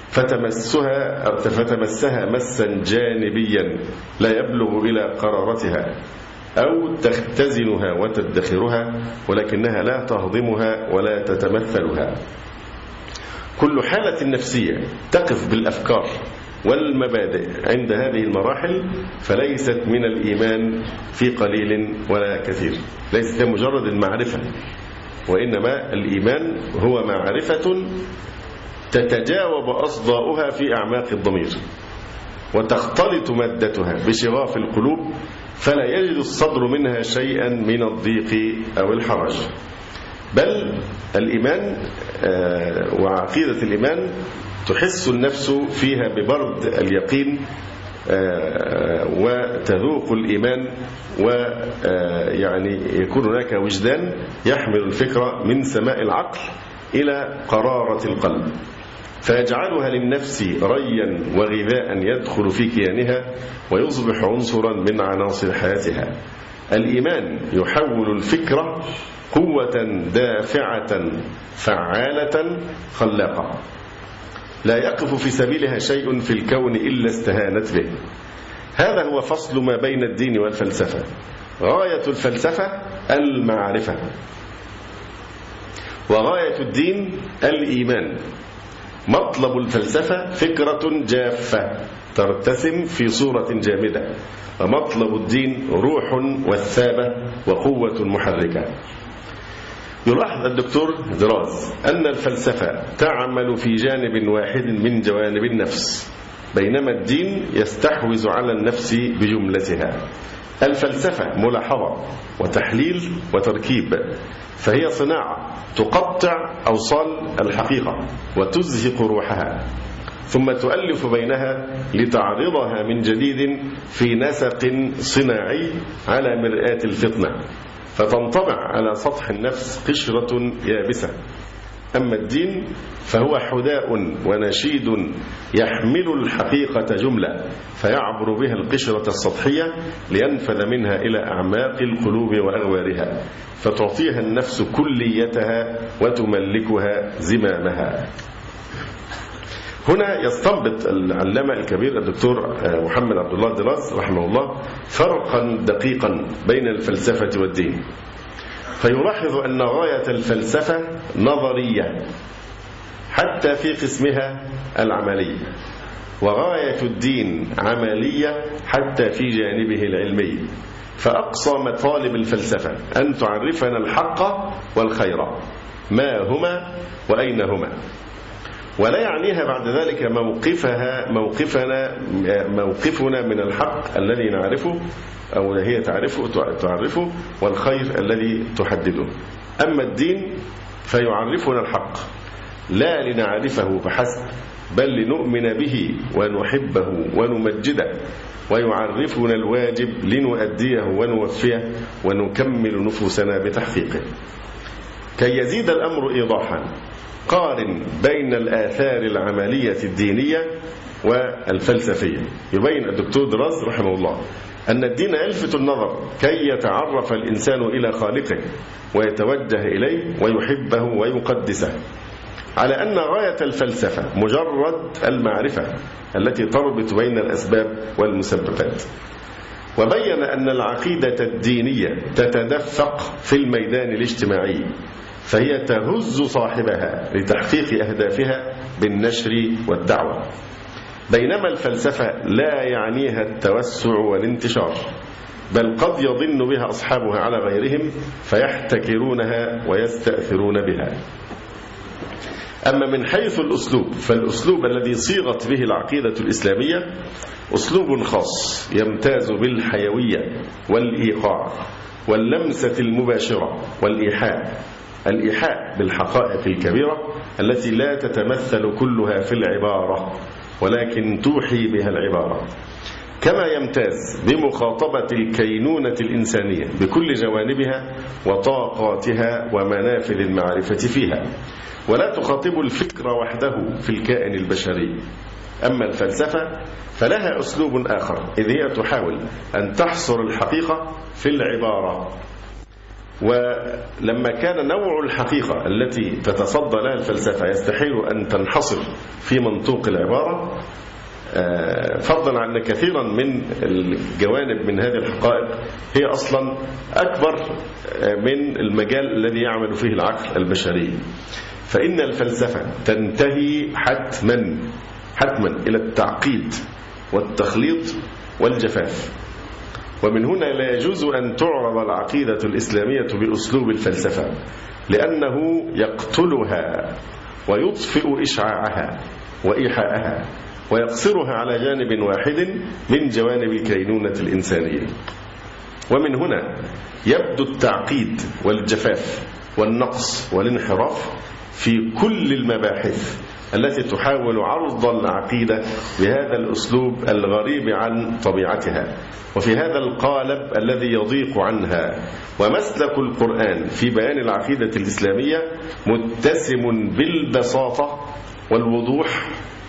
فتمسها مسا جانبيا لا يبلغ إلى قرارتها، أو تختزنها وتدخرها ولكنها لا تهضمها ولا تتمثلها. كل حالة نفسية تقف بالأفكار والمبادئ عند هذه المراحل فليست من الإيمان في قليل ولا كثير، ليست مجرد المعرفة، وإنما الإيمان هو معرفة تتجاوب أصداؤها في أعماق الضمير وتختلط مادتها بشغاف القلوب، فلا يجد الصدر منها شيئا من الضيق أو الحرج. بل الإيمان وعقيدة الإيمان تحس النفس فيها ببرد اليقين وتذوق الإيمان، ويعني يكون هناك وجدان يحمل الفكرة من سماء العقل إلى قرارة القلب، فيجعلها للنفس ريا وغذاء يدخل في كيانها ويصبح عنصرا من عناصر حياتها. الإيمان يحول الفكرة قوة دافعة فعالة خلاقة لا يقف في سبيلها شيء في الكون إلا استهانت به. هذا هو فصل ما بين الدين والفلسفة، غاية الفلسفة المعرفة، وغاية الدين الإيمان. مطلب الفلسفة فكرة جافة ترتسم في صورة جامدة، ومطلب الدين روح وثابة وقوة محركة. يلاحظ الدكتور دراز أن الفلسفة تعمل في جانب واحد من جوانب النفس، بينما الدين يستحوذ على النفس بجملتها. الفلسفة ملاحظة وتحليل وتركيب، فهي صناعة تقطع أوصال الحقيقة وتزهق روحها، ثم تؤلف بينها لتعرضها من جديد في نسق صناعي على مرآة الفطنة، فتنطبع على سطح النفس قشرة يابسة. أما الدين فهو حداء ونشيد يحمل الحقيقة جملة، فيعبر بها القشرة السطحية لينفذ منها إلى أعماق القلوب وأغوارها، فتعطيها النفس كليتها وتملكها زمامها. هنا يستنبط العلامة الكبير الدكتور محمد عبد الله دراز رحمه الله فرقا دقيقا بين الفلسفة والدين، فيلاحظ أن غاية الفلسفة نظرية حتى في قسمها العملي، وغاية الدين عملية حتى في جانبه العلمي. فأقصى مطالب الفلسفة أن تعرفنا الحق والخير، ما هما وأين هما، ولا يعنيها بعد ذلك موقفنا من الحق الذي نعرفه أو هي تعرفه والخير الذي تحدده. أما الدين فيعرفنا الحق لا لنعرفه فحسب، بل لنؤمن به ونحبه ونمجده، ويعرفنا الواجب لنؤديه ونوفيه ونكمل نفوسنا بتحقيقه. كي يزيد الأمر إيضاحا قارن بين الآثار العملية الدينية والفلسفية. يبين الدكتور دراز رحمه الله أن الدين يلفت النظر كي يتعرف الإنسان إلى خالقه ويتوجه إليه ويحبه ويقدسه، على أن غاية الفلسفة مجرد المعرفة التي تربط بين الأسباب والمسببات. وبين أن العقيدة الدينية تتدفق في الميدان الاجتماعي، فهي تهز صاحبها لتحقيق أهدافها بالنشر والدعوة، بينما الفلسفة لا يعنيها التوسع والانتشار، بل قد يضن بها أصحابها على غيرهم فيحتكرونها ويستأثرون بها. أما من حيث الأسلوب، فالأسلوب الذي صيغت به العقيدة الإسلامية أسلوب خاص يمتاز بالحيوية والإيقاع واللمسة المباشرة والإيحاء بالحقائق الكبيرة التي لا تتمثل كلها في العبارة ولكن توحي بها العبارة، كما يمتاز بمخاطبة الكينونة الإنسانية بكل جوانبها وطاقاتها ومنافذ المعرفة فيها، ولا تخاطب الفكر وحده في الكائن البشري. أما الفلسفة فلها أسلوب آخر، إذ هي تحاول أن تحصر الحقيقة في العبارة. ولما كان نوع الحقيقة التي تتصدى لها الفلسفة يستحيل أن تنحصر في منطوق العبارة، فضلا عن كثيرا من الجوانب من هذه الحقائق هي أصلا أكبر من المجال الذي يعمل فيه العقل البشري، فإن الفلسفة تنتهي حتما إلى التعقيد والتخليط والجفاف. ومن هنا لا يجوز أن تعرض العقيدة الإسلامية بأسلوب الفلسفة، لأنه يقتلها ويطفئ إشعاعها وإيحاءها ويقصرها على جانب واحد من جوانب الكينونة الإنسانية. ومن هنا يبدو التعقيد والجفاف والنقص والانحراف في كل المباحث التي تحاول عرض العقيدة بهذا الأسلوب الغريب عن طبيعتها وفي هذا القالب الذي يضيق عنها. ومسلك القرآن في بيان العقيدة الإسلامية متسم بالبساطة والوضوح،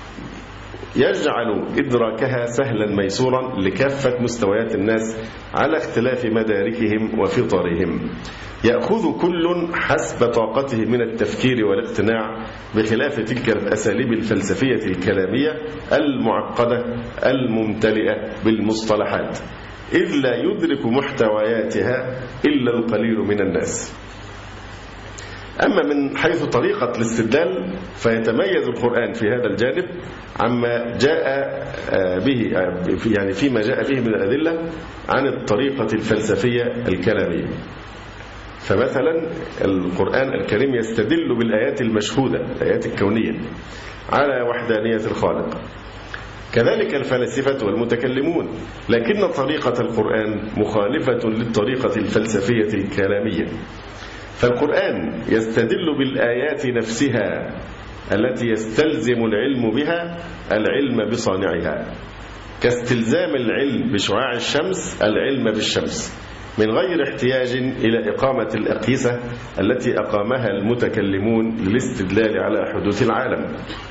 يجعل إدراكها سهلا ميسورا لكافة مستويات الناس على اختلاف مداركهم وفطرهم. يأخذ كل حسب طاقته من التفكير والاقتناع، بخلاف تلك الأساليب الفلسفية الكلامية المعقدة الممتلئة بالمصطلحات. إذ لا يدرك محتوياتها إلا القليل من الناس. أما من حيث طريقة الاستدلال فيتميز القرآن في هذا الجانب عما جاء به، يعني فيما جاء به من الأدلة عن الطريقة الفلسفية الكلامية. فمثلا القرآن الكريم يستدل بالآيات المشهودة، الآيات الكونية، على وحدانية الخالق. كذلك الفلاسفة والمتكلمون، لكن طريقة القرآن مخالفة للطريقة الفلسفية الكلامية. فالقرآن يستدل بالآيات نفسها التي يستلزم العلم بها العلم بصانعها، كاستلزام العلم بشعاع الشمس العلم بالشمس، من غير احتياج إلى إقامة الأقيسة التي أقامها المتكلمون للاستدلال على حدوث العالم.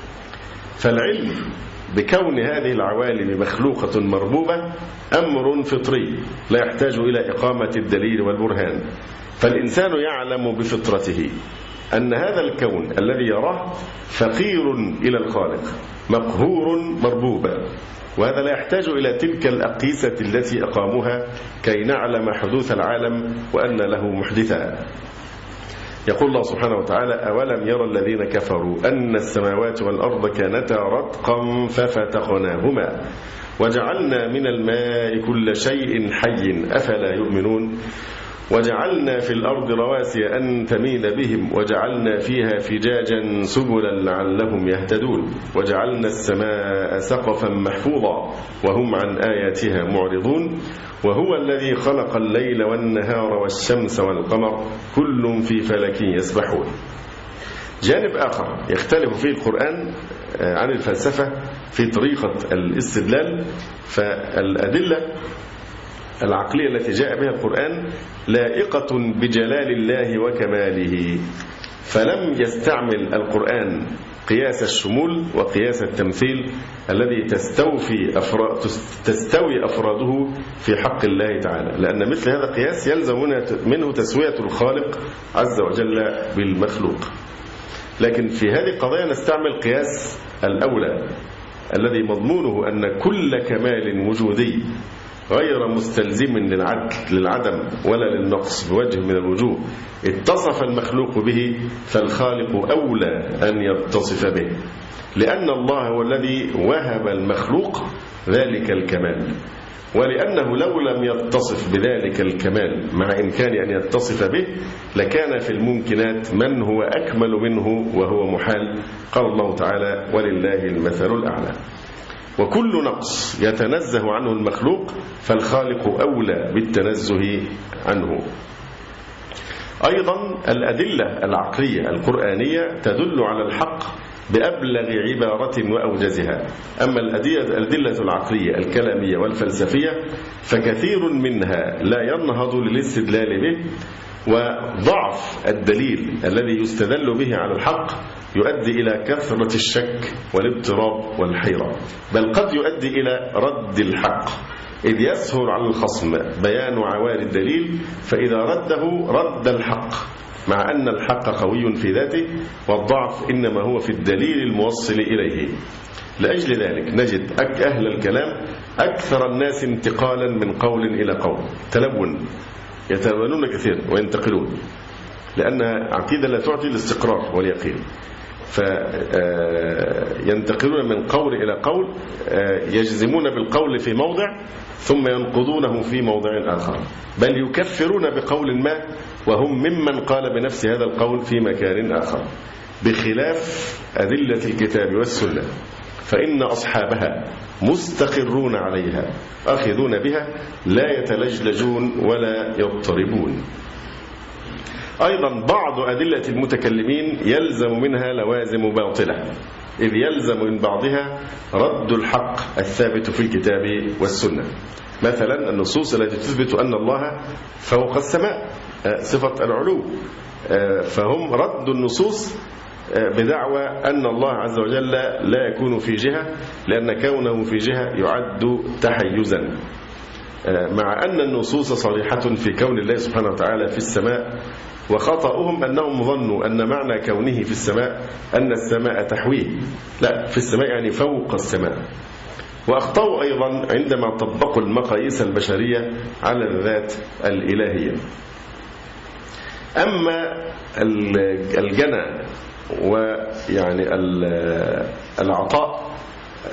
فالعلم بكون هذه العوالم مخلوقة مربوبة أمر فطري لا يحتاج إلى إقامة الدليل والبرهان. فالإنسان يعلم بفطرته أن هذا الكون الذي يراه فقير إلى الخالق، مقهور مربوبا، وهذا لا يحتاج إلى تلك الأقيسة التي أقاموها كي نعلم حدوث العالم وأن له محدثا. يقول الله سبحانه وتعالى: أولم يرى الذين كفروا أن السماوات والأرض كانتا رتقا ففتقناهما وجعلنا من الماء كل شيء حي أفلا يؤمنون وجعلنا في الأرض رواسي أن تميد بهم وجعلنا فيها فجاجا سبلا لعلهم يهتدون وجعلنا السماء سقفا محفوظا وهم عن آياتها معرضون وهو الذي خلق الليل والنهار والشمس والقمر كل في فلك يسبحون. جانب آخر يختلف فيه القرآن عن الفلسفة في طريقة الاستدلال، فالأدلة العقلية التي جاء بها القرآن لائقة بجلال الله وكماله، فلم يستعمل القرآن قياس الشمول وقياس التمثيل الذي تستوي أفراده في حق الله تعالى، لأن مثل هذا القياس يلزم منه تسوية الخالق عز وجل بالمخلوق. لكن في هذه القضية نستعمل قياس الأولى الذي مضمونه أن كل كمال وجودي غير مستلزم للعدم ولا للنقص بوجه من الوجوه اتصف المخلوق به، فالخالق أولى أن يتصف به، لأن الله هو الذي وهب المخلوق ذلك الكمال، ولأنه لو لم يتصف بذلك الكمال مع إمكان أن يتصف به لكان في الممكنات من هو أكمل منه وهو محال. قال الله تعالى: ولله المثل الأعلى. وكل نقص يتنزه عنه المخلوق فالخالق أولى بالتنزه عنه. أيضا الأدلة العقلية القرآنية تدل على الحق بأبلغ عبارة وأوجزها. أما الأدلة العقلية الكلامية والفلسفية فكثير منها لا ينهض للاستدلال به، وضعف الدليل الذي يستدل به على الحق يؤدي إلى كثرة الشك والاضطراب والحيرة، بل قد يؤدي إلى رد الحق، إذ يسهل على الخصم بيان عوارض الدليل فإذا رده رد الحق، مع أن الحق قوي في ذاته والضعف إنما هو في الدليل الموصل إليه. لأجل ذلك نجد أهل الكلام أكثر الناس انتقالا من قول إلى قول، تلون، يتلونون كثيرا وينتقلون، لأن عقيدة لا تعطي الاستقرار واليقين، فينتقلون من قول إلى قول، يجزمون بالقول في موضع ثم ينقضونه في موضع آخر، بل يكفرون بقول ما وهم ممن قال بنفس هذا القول في مكان آخر، بخلاف أدلة الكتاب والسنة فإن أصحابها مستقرون عليها آخذون بها لا يتلجلجون ولا يضطربون. أيضا بعض أدلة المتكلمين يلزم منها لوازم باطلة، إذ يلزم من بعضها رد الحق الثابت في الكتاب والسنة. مثلا النصوص التي تثبت أن الله فوق السماء، صفة العلو، فهم رد النصوص بدعوى أن الله عز وجل لا يكون في جهة، لأن كونه في جهة يعد تحيزا، مع أن النصوص صريحة في كون الله سبحانه وتعالى في السماء، وخطأهم أنهم ظنوا أن معنى كونه في السماء أن السماء تحويه، لا، في السماء يعني فوق السماء. وأخطأوا أيضا عندما طبقوا المقاييس البشرية على الذات الإلهية. أما الجنى ويعني العطاء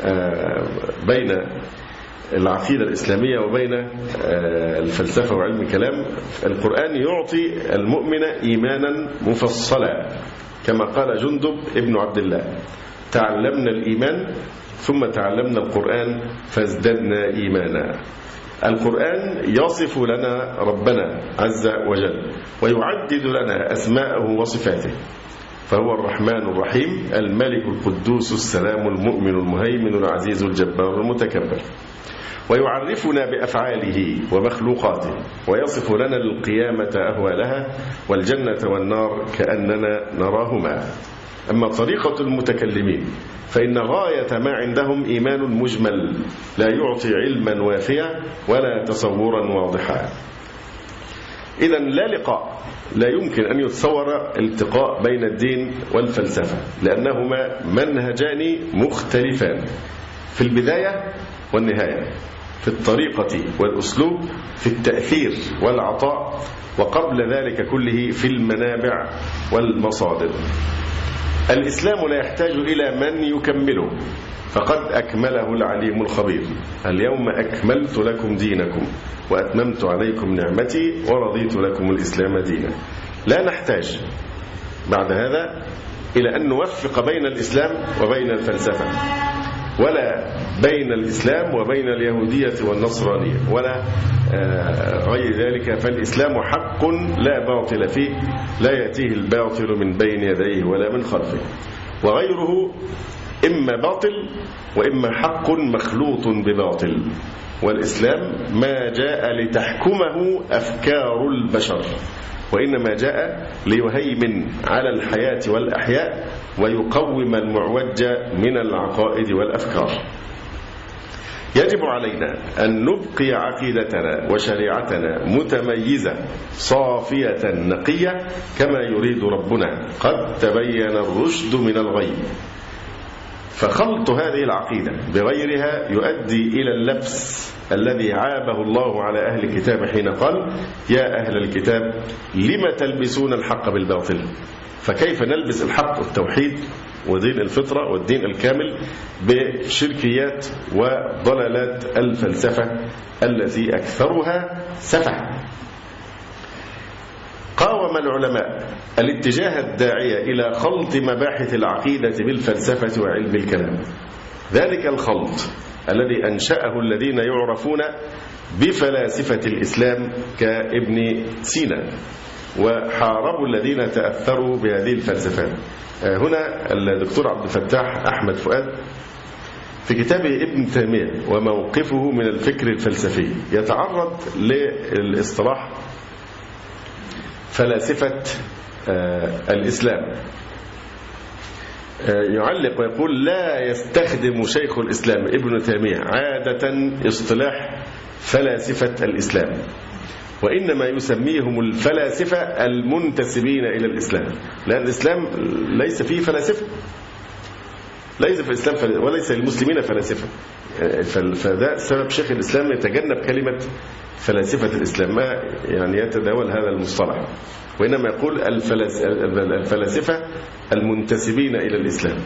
بين العقيدة الإسلامية وبين الفلسفة وعلم الكلام، القرآن يعطي المؤمن إيمانا مفصلا كما قال جندب ابن عبد الله: تعلمنا الإيمان ثم تعلمنا القرآن فازددنا إيمانا. القرآن يصف لنا ربنا عز وجل ويعدد لنا أسماءه وصفاته، فهو الرحمن الرحيم، الملك القدوس السلام المؤمن المهيمن العزيز الجبار المتكبر، ويعرفنا بأفعاله ومخلوقاته، ويصف لنا القيامة أهوالها والجنة والنار كأننا نراهما. أما طريقة المتكلمين فإن غاية ما عندهم إيمان مجمل لا يعطي علما وافيا ولا تصورا واضحا. إذن لا لقاء، لا يمكن أن يتصور التقاء بين الدين والفلسفة، لأنهما منهجان مختلفان في البداية والنهاية، في الطريقة والأسلوب، في التأثير والعطاء، وقبل ذلك كله في المنابع والمصادر. الإسلام لا يحتاج إلى من يكمله، فقد أكمله العليم الخبير: اليوم أكملت لكم دينكم وأتممت عليكم نعمتي ورضيت لكم الإسلام دينا. لا نحتاج بعد هذا إلى أن نوفق بين الإسلام وبين الفلسفة، ولا بين الإسلام وبين اليهودية والنصرانية، ولا غير ذلك. فالإسلام حق لا باطل فيه، لا يأتيه الباطل من بين يديه ولا من خلفه، وغيره إما باطل وإما حق مخلوط بباطل. والإسلام ما جاء لتحكمه أفكار البشر، وإنما جاء ليهيمن على الحياة والأحياء ويقوم المعوج من العقائد والأفكار. يجب علينا أن نبقي عقيدتنا وشريعتنا متميزة صافية نقية كما يريد ربنا، قد تبين الرشد من الغي. فخلط هذه العقيدة بغيرها يؤدي إلى اللبس الذي عابه الله على أهل الكتاب حين قال: يا أهل الكتاب لم تلبسون الحق بالباطل. فكيف نلبس الحق والتوحيد ودين الفطرة والدين الكامل بشركيات وضلالات الفلسفة التي أكثرها سفه؟ قاوم العلماء الاتجاه الداعية إلى خلط مباحث العقيدة بالفلسفة وعلم الكلام. ذلك الخلط الذي أنشأه الذين يعرفون بفلاسفة الإسلام كابن سينا، وحاربوا الذين تأثروا بهذه الفلسفات. هنا الدكتور عبد الفتاح أحمد فؤاد في كتابه ابن تيمية وموقفه من الفكر الفلسفي يتعرض للاصطلاح فلاسفة الإسلام. يعلق ويقول: لا يستخدم شيخ الإسلام ابن تيمية عادة اصطلاح فلاسفة الإسلام، وإنما يسميهم الفلاسفة المنتسبين إلى الإسلام، لأن الإسلام ليس فيه فلاسفة، ليس في الإسلام وليس للمسلمين فلاسفة. فده سبب شيخ الإسلام يتجنب كلمة فلاسفة الإسلام، ما يعني يتداول هذا المصطلح، وإنما يقول الفلاسفة المنتسبين إلى الإسلام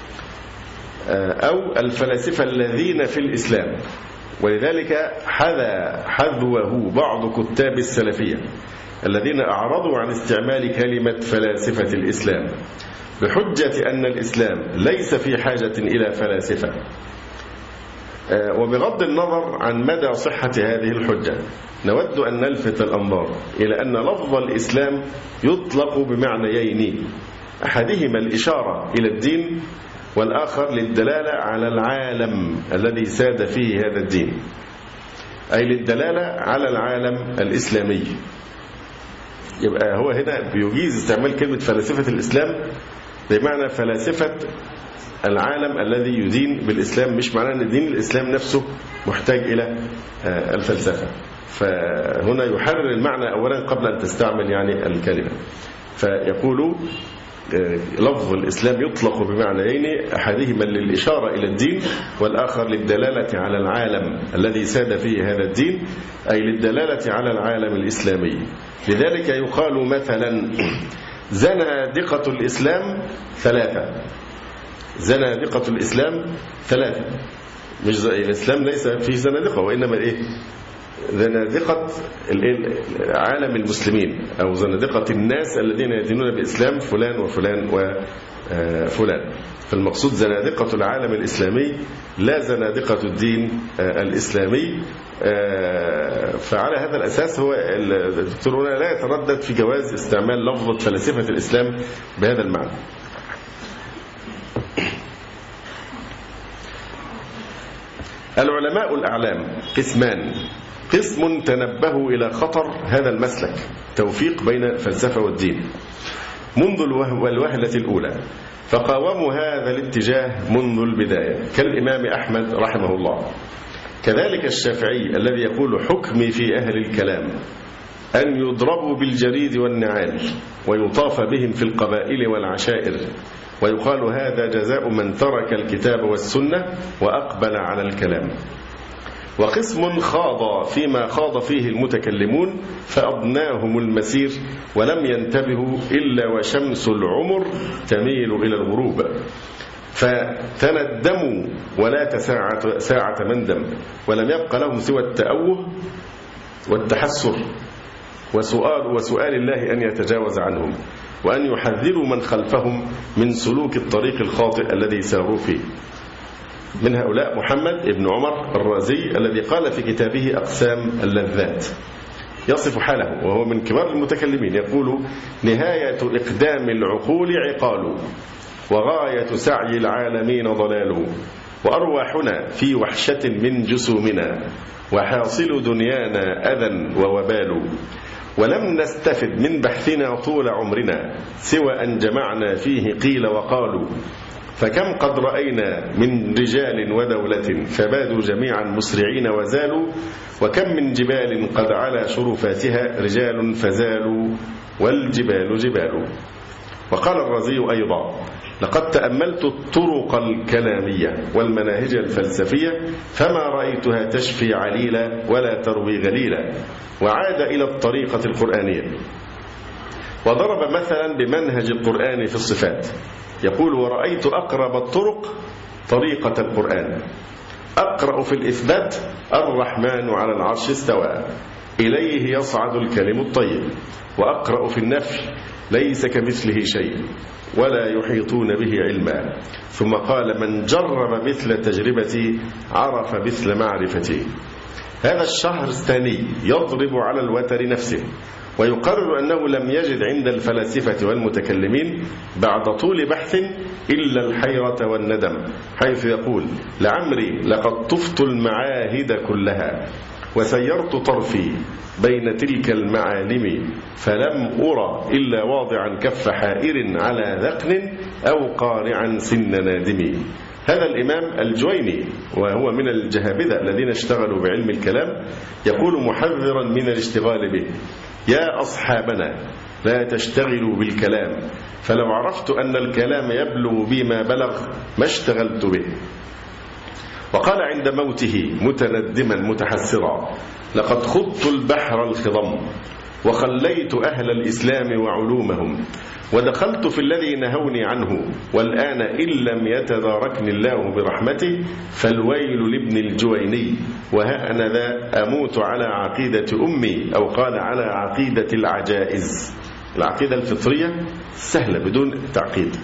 أو الفلاسفة الذين في الإسلام. ولذلك حذوه بعض كتاب السلفية الذين أعرضوا عن استعمال كلمة فلاسفة الإسلام بحجة أن الإسلام ليس في حاجة إلى فلاسفة. وبغض النظر عن مدى صحة هذه الحجة، نود أن نلفت الأنظار إلى أن لفظ الإسلام يطلق بمعنيين: أحدهما الإشارة إلى الدين، والآخر للدلالة على العالم الذي ساد فيه هذا الدين، أي للدلالة على العالم الإسلامي. يبقى هو هنا بيجيز استعمال كلمة فلاسفة الإسلام بمعنى فلاسفة العالم الذي يدين بالإسلام، مش معناه أن دين الإسلام نفسه محتاج إلى الفلسفة. فهنا يحرر المعنى أولا قبل أن تستعمل يعني الكلمة. فيقول لفظ الإسلام يطلق بمعنيين، أحدهما للإشارة إلى الدين، والآخر للدلالة على العالم الذي ساد فيه هذا الدين، أي للدلالة على العالم الإسلامي. لذلك يقال مثلا زنادقة الإسلام 3. زنادقة الإسلام 3. مش الإسلام ليس فيه زنادقة، وإنما إيه؟ زنادقة عالم المسلمين، أو زنادقة الناس الذين يدينون بإسلام فلان وفلان وفلان. فالمقصود زنادقة العالم الإسلامي لا زنادقة الدين الإسلامي. فعلى هذا الأساس هو الدكتور هنا لا يتردد في جواز استعمال لفظة فلاسفة الإسلام بهذا المعنى. العلماء الأعلام قسمان: قسم تنبهوا إلى خطر هذا المسلك، توفيق بين الفلسفة والدين، منذ الوهلة الأولى، فقاوموا هذا الاتجاه منذ البداية، كالإمام أحمد رحمه الله. كذلك الشافعي الذي يقول حكمي في أهل الكلام أن يضربوا بالجريد والنعال ويطاف بهم في القبائل والعشائر، ويقال هذا جزاء من ترك الكتاب والسنة وأقبل على الكلام. وقسم خاض فيما خاض فيه المتكلمون فأضناهم المسير، ولم ينتبهوا إلا وشمس العمر تميل إلى الغروب، فتندموا ولا ساعة مندم، ولم يبق لهم سوى التأوه والتحسر وسؤال الله أن يتجاوز عنهم، وأن يحذروا من خلفهم من سلوك الطريق الخاطئ الذي ساروا فيه. من هؤلاء محمد بن عمر الرازي الذي قال في كتابه أقسام اللذات، يصف حاله وهو من كبار المتكلمين، يقول: نهاية إقدام العقول عقال، وغاية سعي العالمين ضلال، وأرواحنا في وحشة من جسومنا، وحاصل دنيانا أذى ووبال، ولم نستفد من بحثنا طول عمرنا سوى أن جمعنا فيه قيل وقالوا، فكم قد رأينا من رجال ودولة فبادوا جميعا مسرعين وزالوا، وكم من جبال قد على شرفاتها رجال فزالوا والجبال جبال. وقال الرازي أيضا: لقد تأملت الطرق الكلامية والمناهج الفلسفية فما رأيتها تشفي عليلا ولا تروي غليلا. وعاد إلى الطريقة القرآنية وضرب مثلا بمنهج القرآن في الصفات، يقول: ورأيت أقرب الطرق طريقة القرآن، أقرأ في الإثبات الرحمن على العرش استوى، إليه يصعد الكلم الطيب، وأقرأ في النفي ليس كمثله شيء ولا يحيطون به علما. ثم قال: من جرب مثل تجربتي عرف مثل معرفتي. هذا الشهر الثاني يضرب على الوتر نفسه، ويقرر أنه لم يجد عند الفلاسفة والمتكلمين بعد طول بحث إلا الحيرة والندم، حيث يقول: لعمري لقد طفت المعاهد كلها وسيرت طرفي بين تلك المعالم، فلم أرى إلا واضعا كف حائر على ذقن أو قارعا سن نادم. هذا الإمام الجويني وهو من الجهابذة الذين اشتغلوا بعلم الكلام يقول محذرا من الاشتغال به: يا أصحابنا لا تشتغلوا بالكلام، فلو عرفت أن الكلام يبلغ بي ما بلغ ما اشتغلت به. وقال عند موته متندما متحسرا: لقد خضت البحر الخضم وخليت أهل الإسلام وعلومهم، ودخلت في الذي نهوني عنه، والآن إن لم يتداركني الله برحمته فالويل لابن الجويني، وها أنا ذا أموت على عقيدة أمي، أو قال على عقيدة العجائز، العقيدة الفطرية سهلة بدون تعقيد.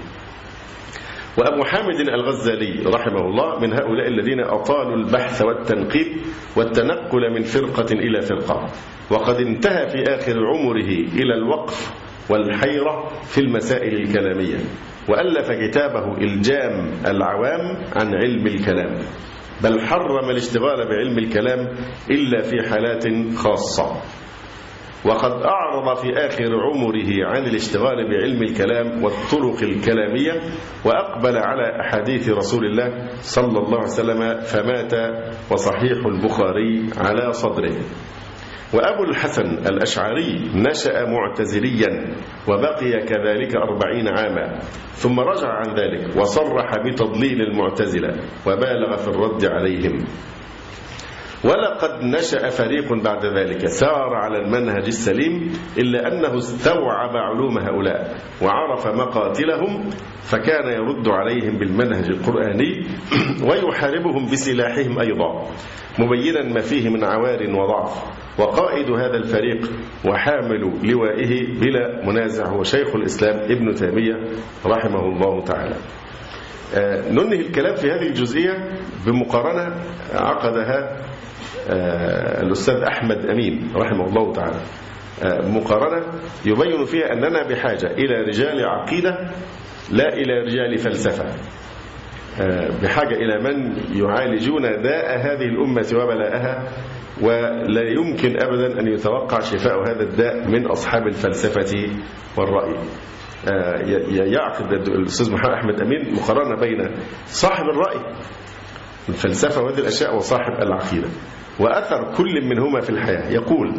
وأبو حامد الغزالي رحمه الله من هؤلاء الذين أطالوا البحث والتنقيب والتنقل من فرقة إلى فرقة، وقد انتهى في آخر عمره إلى الوقف والحيرة في المسائل الكلامية، وألف كتابه إلجام العوام عن علم الكلام، بل حرم الاشتغال بعلم الكلام إلا في حالات خاصة. وقد أعرض في آخر عمره عن الاشتغال بعلم الكلام والطرق الكلامية، وأقبل على أحاديث رسول الله صلى الله عليه وسلم، فمات وصحيح البخاري على صدره. وأبو الحسن الأشعري نشأ معتزليا وبقي كذلك 40 عاما، ثم رجع عن ذلك وصرح بتضليل المعتزلة وبالغ في الرد عليهم. ولقد نشأ فريق بعد ذلك سار على المنهج السليم، إلا أنه استوعب علوم هؤلاء وعرف مقاتلهم، فكان يرد عليهم بالمنهج القرآني ويحاربهم بسلاحهم أيضا، مبينا ما فيه من عوار وضعف. وقائد هذا الفريق وحامل لوائه بلا منازع هو شيخ الإسلام ابن تيمية رحمه الله تعالى. ننهي الكلام في هذه الجزئية بمقارنة عقدها الأستاذ أحمد أمين رحمه الله تعالى، مقارنة يبين فيها أننا بحاجة إلى رجال عقيدة لا إلى رجال فلسفة، بحاجة إلى من يعالجون داء هذه الأمة وبلاءها، ولا يمكن أبدا أن يتوقع شفاء هذا الداء من أصحاب الفلسفة والرأي. يعقد الأستاذ محمد أحمد أمين مقارنة بين صاحب الرأي الفلسفة وهذه الأشياء وصاحب العقيدة وأثر كل منهما في الحياة. يقول: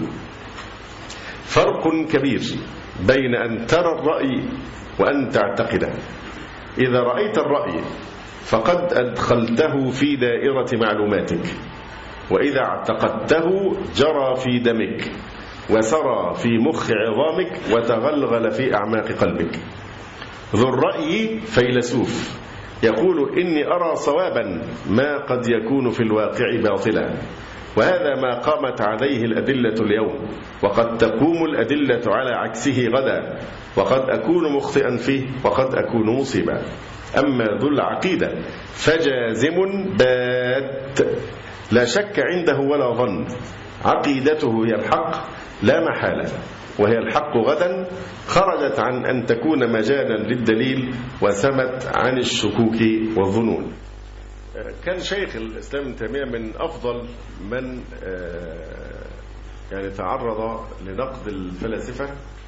فرق كبير بين أن ترى الرأي وأن تعتقده. إذا رأيت الرأي فقد أدخلته في دائرة معلوماتك، وإذا اعتقدته جرى في دمك وسرى في مخ عظامك وتغلغل في أعماق قلبك. ذو الرأي فيلسوف يقول: إني أرى صوابا ما قد يكون في الواقع باطلا، وهذا ما قامت عليه الأدلة اليوم، وقد تقوم الأدلة على عكسه غدا، وقد أكون مخطئا فيه وقد أكون مصيبا. أما ذو العقيدة فجازم بات لا شك عنده ولا ظن، عقيدته هي الحق لا محالة، وهي الحق غدا، خرجت عن أن تكون مجالا للدليل وسمت عن الشكوك والظنون. كان شيخ الإسلام ابن تيمية من أفضل من يعني تعرض لنقد الفلاسفة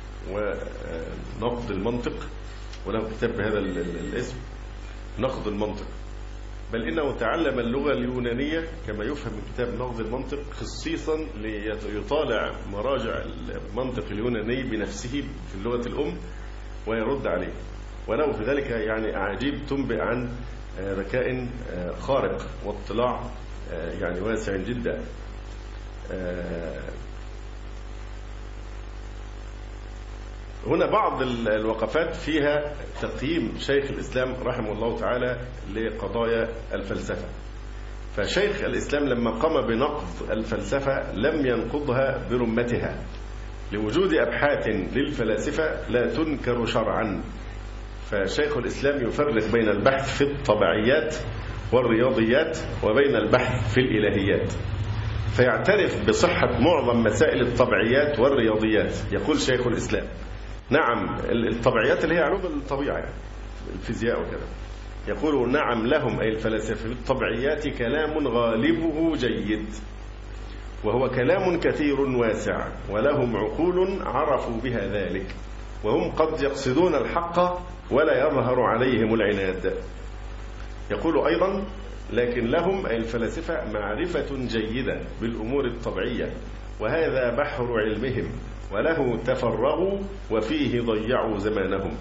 ونقد المنطق، وله كتاب بهذا الاسم نقد المنطق، بل إنه تعلم اللغة اليونانية كما يفهم من كتاب نقد المنطق خصيصا ليطالع مراجع المنطق اليوناني بنفسه في اللغة الأم ويرد عليه، وله في ذلك يعني أعاجيب تنبئ عن ذكاء خارق واطلاع يعني واسع جدا. هنا بعض الوقفات فيها تقييم شيخ الإسلام رحمه الله تعالى لقضايا الفلسفة. فشيخ الإسلام لما قام بنقد الفلسفة لم ينقضها برمتها، لوجود أبحاث للفلاسفة لا تنكر شرعا. فشيخ الإسلام يفرق بين البحث في الطبيعيات والرياضيات وبين البحث في الإلهيات، فيعترف بصحة معظم مسائل الطبيعيات والرياضيات. يقول شيخ الإسلام: نعم، الطبيعيات اللي هي علوم الطبيعة الفيزياء وكذا، يقول: نعم لهم أي الفلاسفة في الطبيعيات كلام غالبه جيد، وهو كلام كثير واسع، ولهم عقول عرفوا بها ذلك، وهم قد يقصدون الحق ولا يظهر عليهم العناد. يقول أيضا: لكن لهم أي الفلاسفة معرفة جيدة بالأمور الطبيعية، وهذا بحر علمهم، وله تفرغوا وفيه ضيعوا زمانهم.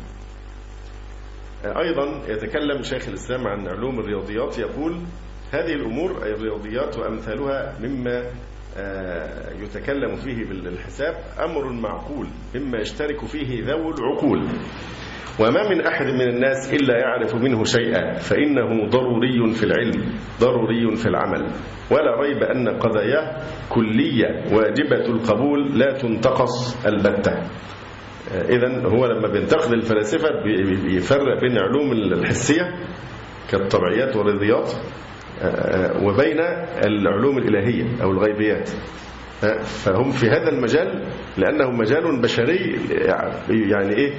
أيضا يتكلم شيخ الإسلام عن علوم الرياضيات، يقول: هذه الأمور أي الرياضيات وأمثالها مما يتكلم فيه بالحساب أمر معقول مما يشترك فيه ذو العقول، وما من أحد من الناس إلا يعرف منه شيئا، فإنه ضروري في العلم ضروري في العمل، ولا ريب أن قضاياه كلية واجبة القبول لا تنتقص البتة. إذن هو لما بينتقد الفلاسفة بيفرق بين علوم الحسية كالطبيعيات والرياضيات وبين العلوم الإلهية أو الغيبيات، فهم في هذا المجال لأنه مجال بشري يعني إيه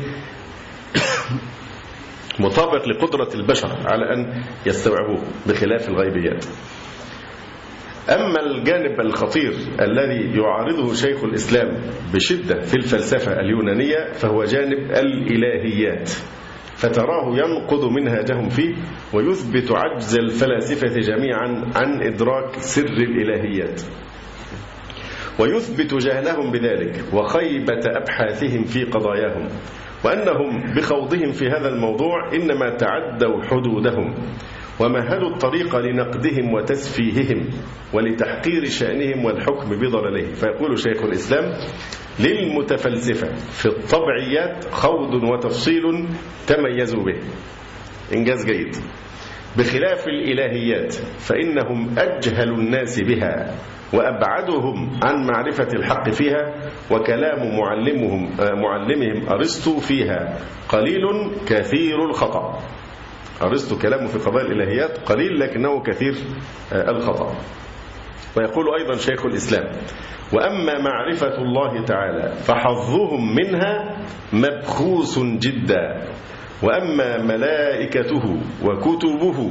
مطابق لقدرة البشر على أن يستوعبوه بخلاف الغيبيات. أما الجانب الخطير الذي يعارضه شيخ الإسلام بشدة في الفلسفة اليونانية فهو جانب الإلهيات، فتراه ينقض منهجهم فيه ويثبت عجز الفلاسفة جميعا عن إدراك سر الإلهيات. ويثبت جهلهم بذلك وخيبة أبحاثهم في قضاياهم، وأنهم بخوضهم في هذا الموضوع إنما تعدوا حدودهم ومهلوا الطريق لنقدهم وتسفيههم ولتحقير شأنهم والحكم بضلالهم. فيقول شيخ الإسلام: للمتفلسفة في الطبعيات خوض وتفصيل تميزوا به، إنجاز جيد، بخلاف الإلهيات فإنهم أجهل الناس بها وأبعدهم عن معرفة الحق فيها، وكلام معلمهم أرسطو فيها قليل كثير الخطأ. أرسطو كلامه في قضايا الإلهيات قليل لكنه كثير الخطأ. ويقول أيضا شيخ الإسلام: وأما معرفة الله تعالى فحظهم منها مبخوس جدا، وأما ملائكته وكتبه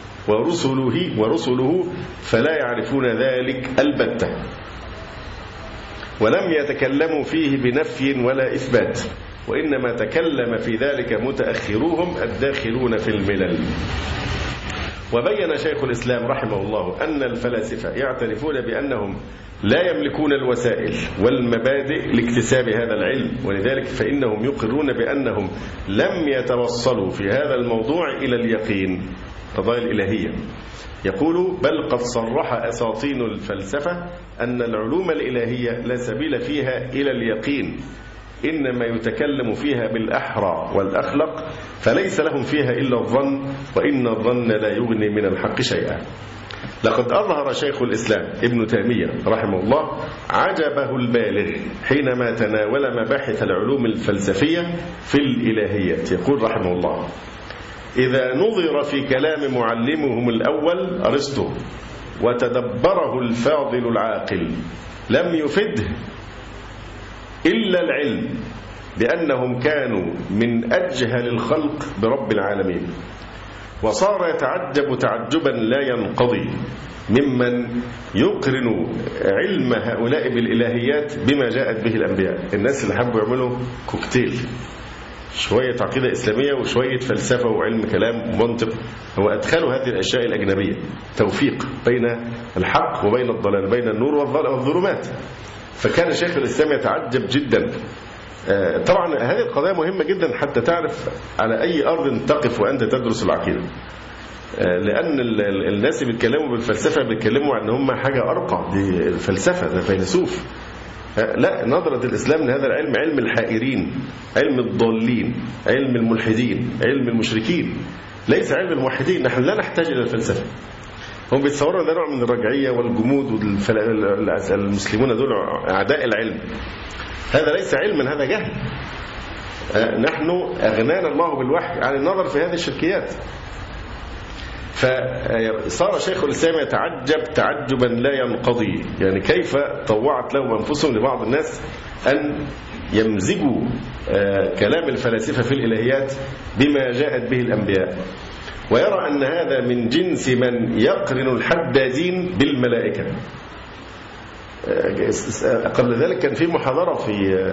ورسله فلا يعرفون ذلك البتة، ولم يتكلموا فيه بنفي ولا إثبات، وإنما تكلم في ذلك متأخروهم الداخلون في الملل. وبين شيخ الإسلام رحمه الله أن الفلاسفة يعترفون بأنهم لا يملكون الوسائل والمبادئ لاكتساب هذا العلم، ولذلك فإنهم يقرون بأنهم لم يتوصلوا في هذا الموضوع إلى اليقين، قضايا الإلهية. يقول: بل قد صرح أساطين الفلسفة أن العلوم الإلهية لا سبيل فيها إلى اليقين، إنما يتكلم فيها بالأحرى والأخلق، فليس لهم فيها إلا الظن، وإن الظن لا يغني من الحق شيئا. لقد أظهر شيخ الإسلام ابن تيمية رحمه الله عجبه البالغ حينما تناول مباحث العلوم الفلسفية في الإلهيات. يقول رحمه الله: إذا نظر في كلام معلمهم الأول أرسطو وتدبره الفاضل العاقل لم يفده إلا العلم بأنهم كانوا من أجهل الخلق برب العالمين، وصار يتعجب تعجبا لا ينقضي ممن يقرن علم هؤلاء بالإلهيات بما جاءت به الأنبياء. الناس اللي حبوا يعملوا كوكتيل، شوية عقيدة إسلامية وشوية فلسفة وعلم كلام ومنطق، هو أدخلوا هذه الأشياء الأجنبية، توفيق بين الحق وبين الضلال، بين النور والظلمات. فكان شيخ الإسلام يتعجب جدا. طبعا هذه القضايا مهمة جدا حتى تعرف على أي أرض تقف وأنت تدرس العقيدة، لأن الناس بيتكلموا بالفلسفة بيتكلموا عن هم حاجة أرقى، دي الفلسفة، ده فيلسوف. لا، نظرة الإسلام لهذا العلم علم الحائرين، علم الضالين، علم الملحدين، علم المشركين، ليس علم الموحدين. نحن لا نحتاج إلى الفلسفة. هم بيتصوروا ده نوع من الرجعية والجمود، والمسلمون دول أعداء العلم. هذا ليس علما، هذا جهل. نحن أغنانا الله بالوحي عن النظر في هذه الشركيات. فصار شيخ الإسلام يتعجب تعجبا لا ينقضي، يعني كيف طوعت لهم أنفسهم لبعض الناس أن يمزجوا كلام الفلاسفة في الإلهيات بما جاءت به الأنبياء، ويرى أن هذا من جنس من يقرن الحدادين بالملائكة. قبل ذلك كان في محاضرة في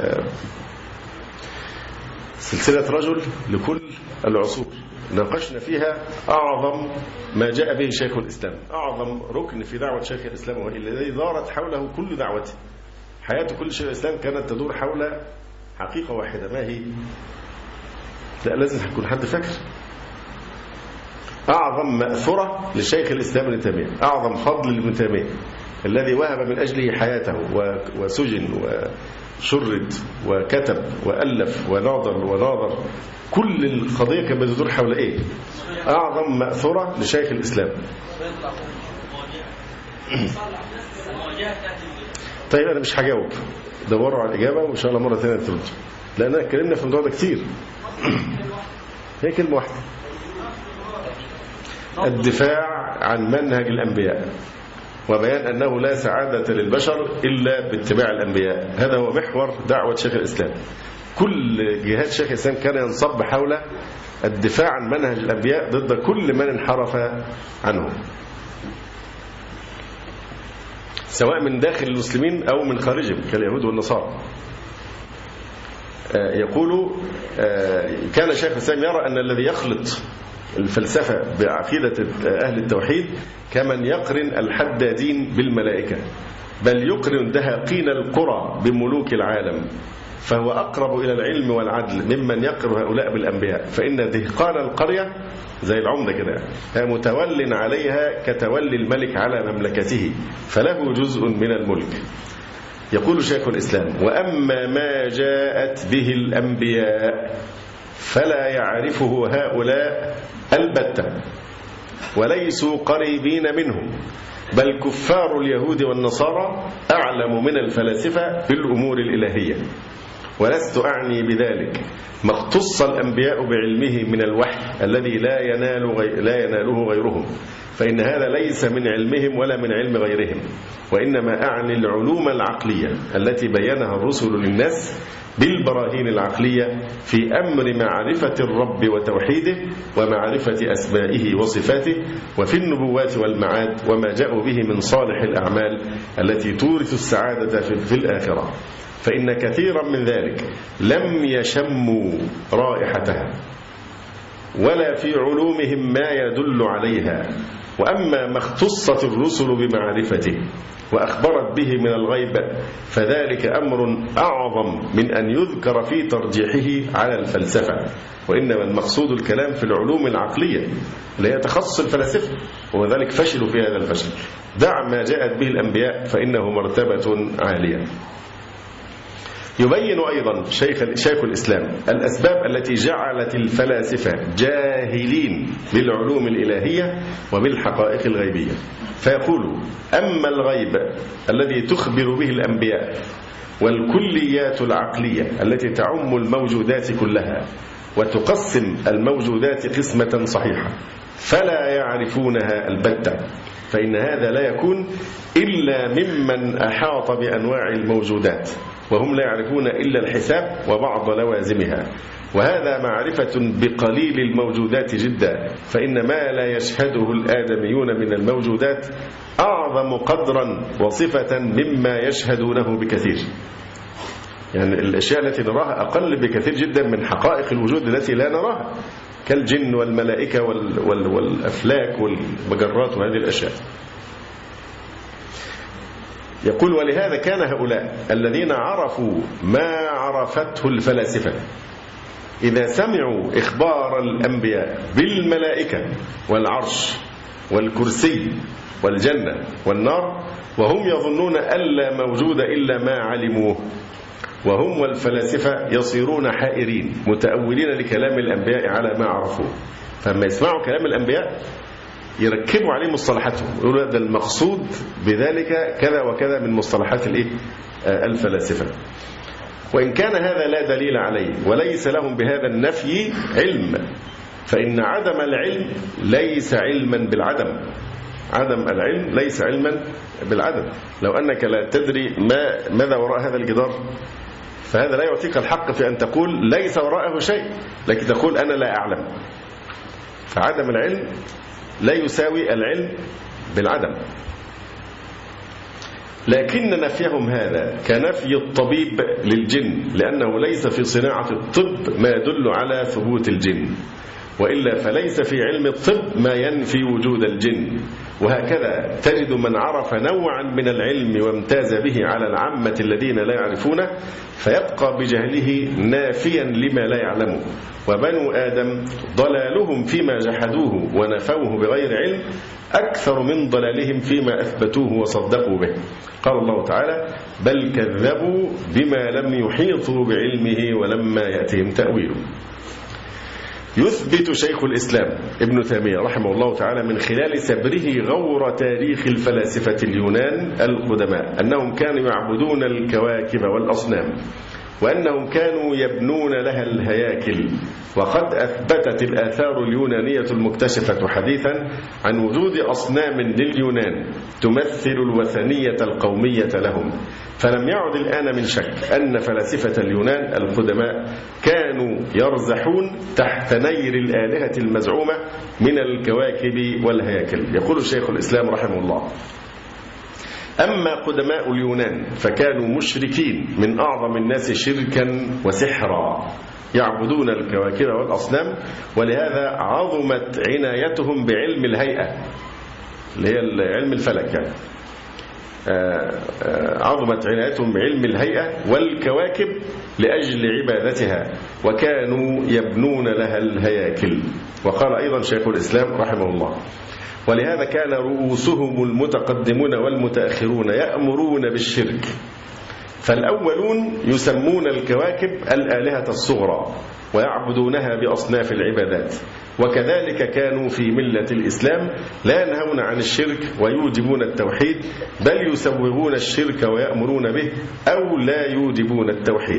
سلسلة رجل لكل العصور، ناقشنا فيها أعظم ما جاء به شيخ الإسلام، أعظم ركن في دعوة شيخ الإسلام، والذي دارت حوله كل دعوته. حياة كل شيخ الإسلام كانت تدور حول حقيقة واحدة. ما هي؟ لا، لازم يكون حد فاكر. أعظم مأثرة لشيخ الإسلام ابن تيمية، أعظم فضل لابن تيمية الذي وهب من أجله حياته وسجن وشرد وكتب وألف وناظر. كل القضية كانت بتدور حول إيه؟ أعظم مأثرة لشيخ الإسلام. طيب أنا مش هجاوب، دوروا على الإجابة وإن شاء الله مرة ثانية ترد، لأننا اتكلمنا في الموضوع ده كتير. هي كلمة واحدة: الدفاع عن منهج الأنبياء، وبيان أنه لا سعادة للبشر إلا باتباع الأنبياء. هذا هو محور دعوة شيخ الإسلام. كل جهات شيخ الإسلام كان ينصب حول الدفاع عن منهج الأنبياء ضد كل من انحرف عنه، سواء من داخل المسلمين أو من خارجهم كاليهود والنصارى. يقول كان شيخ الإسلام يرى أن الذي يخلط الفلسفة بعقيدة أهل التوحيد كمن يقرن الحدادين بالملائكة، بل يقرن دهاقين القرى بملوك العالم، فهو أقرب إلى العلم والعدل ممن يقر هؤلاء بالأنبياء، فإن دهقان القرية زي العمدة كده متول عليها كتولي الملك على مملكته، فله جزء من الملك. يقول شيخ الإسلام: وأما ما جاءت به الأنبياء فلا يعرفه هؤلاء البتة، وليسوا قريبين منهم، بل كفار اليهود والنصارى أعلم من الفلاسفة بالأمور الإلهية. ولست أعني بذلك ما اختص الأنبياء بعلمه من الوحي الذي لا يناله غيرهم، فإن هذا ليس من علمهم ولا من علم غيرهم، وإنما أعني العلوم العقلية التي بينها الرسل للناس بالبراهين العقلية في أمر معرفة الرب وتوحيده ومعرفة أسمائه وصفاته، وفي النبوات والمعاد وما جاءوا به من صالح الأعمال التي تورث السعادة في الآخرة، فإن كثيرا من ذلك لم يشموا رائحتها ولا في علومهم ما يدل عليها. وأما ما اختصت الرسل بمعرفته وأخبرت به من الغيب فذلك أمر أعظم من أن يذكر في ترجيحه على الفلسفة، وإنما المقصود الكلام في العلوم العقلية اللي هي تخصص الفلاسفة، وذلك فشلوا في هذا الفشل. دع ما جاءت به الأنبياء فإنه مرتبة عالية. يبين أيضا شيخ الإسلام الأسباب التي جعلت الفلاسفة جاهلين بالعلوم الإلهية وبالحقائق الغيبية، فيقول: أما الغيب الذي تخبر به الأنبياء والكليات العقلية التي تعم الموجودات كلها وتقسم الموجودات قسمة صحيحة فلا يعرفونها البتة، فإن هذا لا يكون إلا ممن أحاط بأنواع الموجودات، وهم لا يعرفون إلا الحساب وبعض لوازمها، وهذا معرفة بقليل الموجودات جدا، فإن ما لا يشهده الآدميون من الموجودات أعظم قدرا وصفة مما يشهدونه بكثير. يعني الأشياء التي نراها أقل بكثير جدا من حقائق الوجود التي لا نراها، كالجن والملائكة والأفلاك والمجرات وهذه الأشياء. يقول: ولهذا كان هؤلاء الذين عرفوا ما عرفته الفلاسفة إذا سمعوا إخبار الأنبياء بالملائكة والعرش والكرسي والجنة والنار وهم يظنون ألا موجود إلا ما علموه، وهم والفلاسفة يصيرون حائرين متأولين لكلام الأنبياء على ما عرفوه، فلما يسمعوا كلام الأنبياء يركبوا عليه مصطلحاتهم، يقولوا ده المقصود بذلك كذا وكذا من مصطلحات الفلاسفة، وإن كان هذا لا دليل عليه وليس لهم بهذا النفي علم، فإن عدم العلم ليس علما بالعدم. عدم العلم ليس علما بالعدم. لو أنك لا تدري ماذا وراء هذا الجدار فهذا لا يعطيك الحق في أن تقول ليس وراءه شيء، لكن تقول أنا لا أعلم. فعدم العلم لا يساوي العلم بالعدم. لكن نفيهم هذا كنفي الطبيب للجن، لأنه ليس في صناعة الطب ما يدل على ثبوت الجن، وإلا فليس في علم الطب ما ينفي وجود الجن. وهكذا تجد من عرف نوعا من العلم وامتاز به على العامة الذين لا يعرفونه فيبقى بجهله نافيا لما لا يعلمه. وبنو آدم ضلالهم فيما جحدوه ونفوه بغير علم أكثر من ضلالهم فيما أثبتوه وصدقوا به. قال الله تعالى: بل كذبوا بما لم يحيطوا بعلمه ولما يأتهم تأويله. يثبت شيخ الإسلام ابن تيمية رحمه الله تعالى من خلال سبره غور تاريخ الفلاسفة اليونان القدماء أنهم كانوا يعبدون الكواكب والأصنام، وأنهم كانوا يبنون لها الهياكل. وقد أثبتت الآثار اليونانية المكتشفة حديثا عن وجود أصنام لليونان تمثل الوثنية القومية لهم، فلم يعد الآن من شك أن فلاسفة اليونان القدماء كانوا يرزحون تحت نير الآلهة المزعومة من الكواكب والهياكل. يقول الشيخ الإسلام رحمه الله: أما قدماء اليونان فكانوا مشركين من أعظم الناس شركا وسحرا، يعبدون الكواكب والأصنام، ولهذا عظمت عنايتهم بعلم الهيئة اللي هي علم الفلك يعني. عظمت عنايتهم بعلم الهيئة والكواكب لأجل عبادتها، وكانوا يبنون لها الهياكل. وقال أيضا شيخ الإسلام رحمه الله: ولهذا كان رؤوسهم المتقدمون والمتأخرون يأمرون بالشرك، فالأولون يسمون الكواكب الآلهة الصغرى ويعبدونها بأصناف العبادات، وكذلك كانوا في ملة الإسلام لا ينهون عن الشرك ويوجبون التوحيد، بل يسوغون الشرك ويأمرون به أو لا يوجبون التوحيد.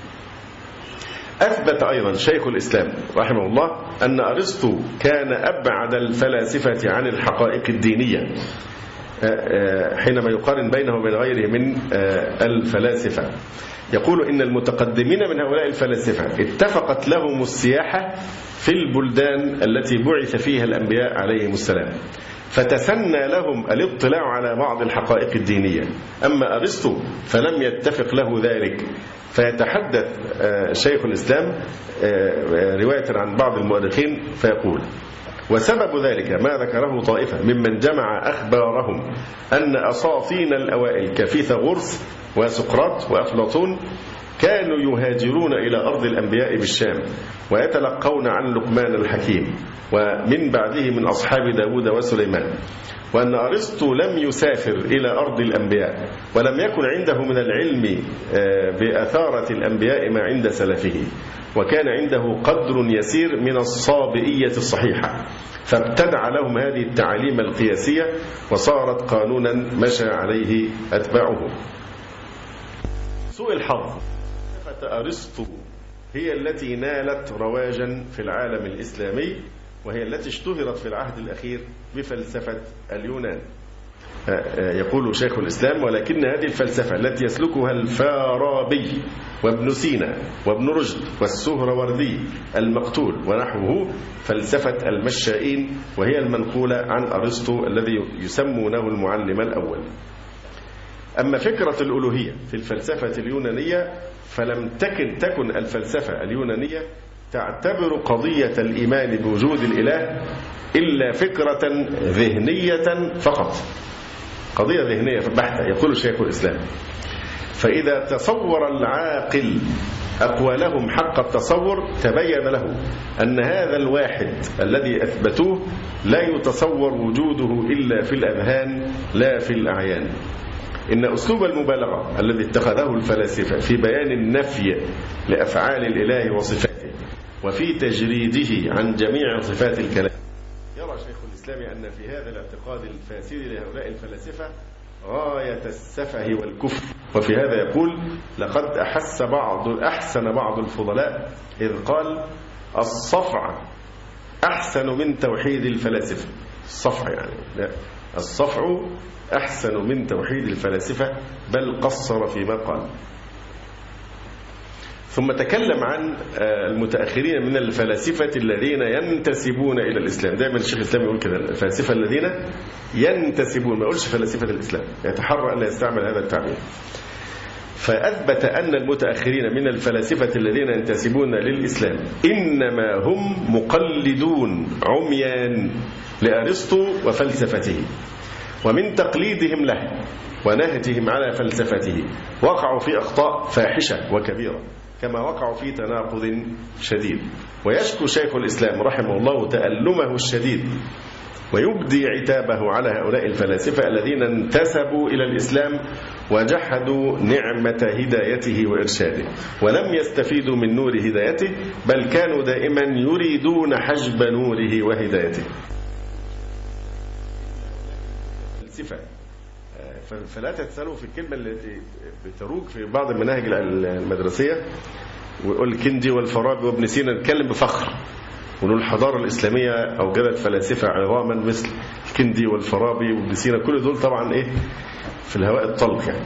أثبت أيضا شيخ الإسلام رحمه الله أن أرسطو كان أبعد الفلاسفة عن الحقائق الدينية حينما يقارن بينه وبين غيره من الفلاسفة. يقول إن المتقدمين من هؤلاء الفلاسفة اتفقت لهم السياحة في البلدان التي بعث فيها الأنبياء عليهم السلام، فتسنى لهم الاطلاع على بعض الحقائق الدينية. أما أرسطو فلم يتفق له ذلك. فيتحدث شيخ الإسلام رواية عن بعض المؤرخين فيقول: وسبب ذلك ما ذكره طائفة ممن جمع أخبارهم أن أساطين الأوائل كفيثاغورس وسقراط وأفلاطون كانوا يهاجرون إلى أرض الأنبياء بالشام ويتلقون عن لقمان الحكيم ومن بعده من أصحاب داود وسليمان، وأن أرسطو لم يسافر إلى أرض الأنبياء ولم يكن عنده من العلم بأثارة الأنبياء ما عند سلفه، وكان عنده قدر يسير من الصابئية الصحيحة، فابتدع لهم هذه التعاليم القياسية وصارت قانونا مشى عليه أتباعه. سوء الحظ فلسفة أرسطو هي التي نالت رواجا في العالم الإسلامي، وهي التي اشتهرت في العهد الأخير بفلسفة اليونان. يقول شيخ الإسلام: ولكن هذه الفلسفة التي يسلكها الفارابي وابن سينا وابن رشد والسهروردي المقتول ونحوه فلسفة المشائين، وهي المنقولة عن أرسطو الذي يسمونه المعلم الأول. أما فكرة الألوهية في الفلسفة اليونانية فلم تكن الفلسفة اليونانية تعتبر قضية الإيمان بوجود الإله إلا فكرة ذهنية فقط، قضية ذهنية بحتة. يقول شيخ الإسلام: فإذا تصور العاقل أقوالهم حق التصور تبين له أن هذا الواحد الذي أثبتوه لا يتصور وجوده إلا في الأذهان لا في الأعيان. إن أسلوب المبالغة الذي اتخذه الفلاسفة في بيان النفي لأفعال الإله وصفاته وفي تجريده عن جميع صفات الكلام، يرى شيخ الإسلام أن في هذا الاعتقاد الفاسد لهؤلاء الفلاسفة غاية السفه والكفر. وفي هذا يقول: لقد أحسن بعض الفضلاء إذ قال: الصفع أحسن من توحيد الفلاسفة. الصفع يعني لا، الصفع أحسن من توحيد الفلاسفة، بل قصر فيما قال. ثم تكلم عن المتأخرين من الفلاسفة الذين ينتسبون إلى الإسلام. دائما الشيخ الإسلام يقول كده: الفلاسفة الذين ينتسبون، ما يقولش فلاسفة الإسلام، يتحرى أن يستعمل هذا التعبير. فأثبت أن المتأخرين من الفلاسفة الذين ينتسبون للإسلام إنما هم مقلدون عميان لأرسطو وفلسفته، ومن تقليدهم له ونهجهم على فلسفته وقعوا في أخطاء فاحشة وكبيرة، كما وقعوا في تناقض شديد. ويشكو شيخ الإسلام رحمه الله تألمه الشديد ويبدي عتابه على هؤلاء الفلاسفة الذين انتسبوا إلى الإسلام وجحدوا نعمة هدايته وإرشاده ولم يستفيدوا من نور هدايته، بل كانوا دائما يريدون حجب نوره وهدايته. فلا تتسألوا في الكلمة التي بتروج في بعض المناهج المدرسية ويقول كندي والفارابي وابن سينا، نتكلم بفخر ونقول الحضارة الإسلامية أوجدت فلاسفة عظاما مثل كندي والفارابي وابن سينا. كل دول طبعا إيه في الهواء الطلق يعني.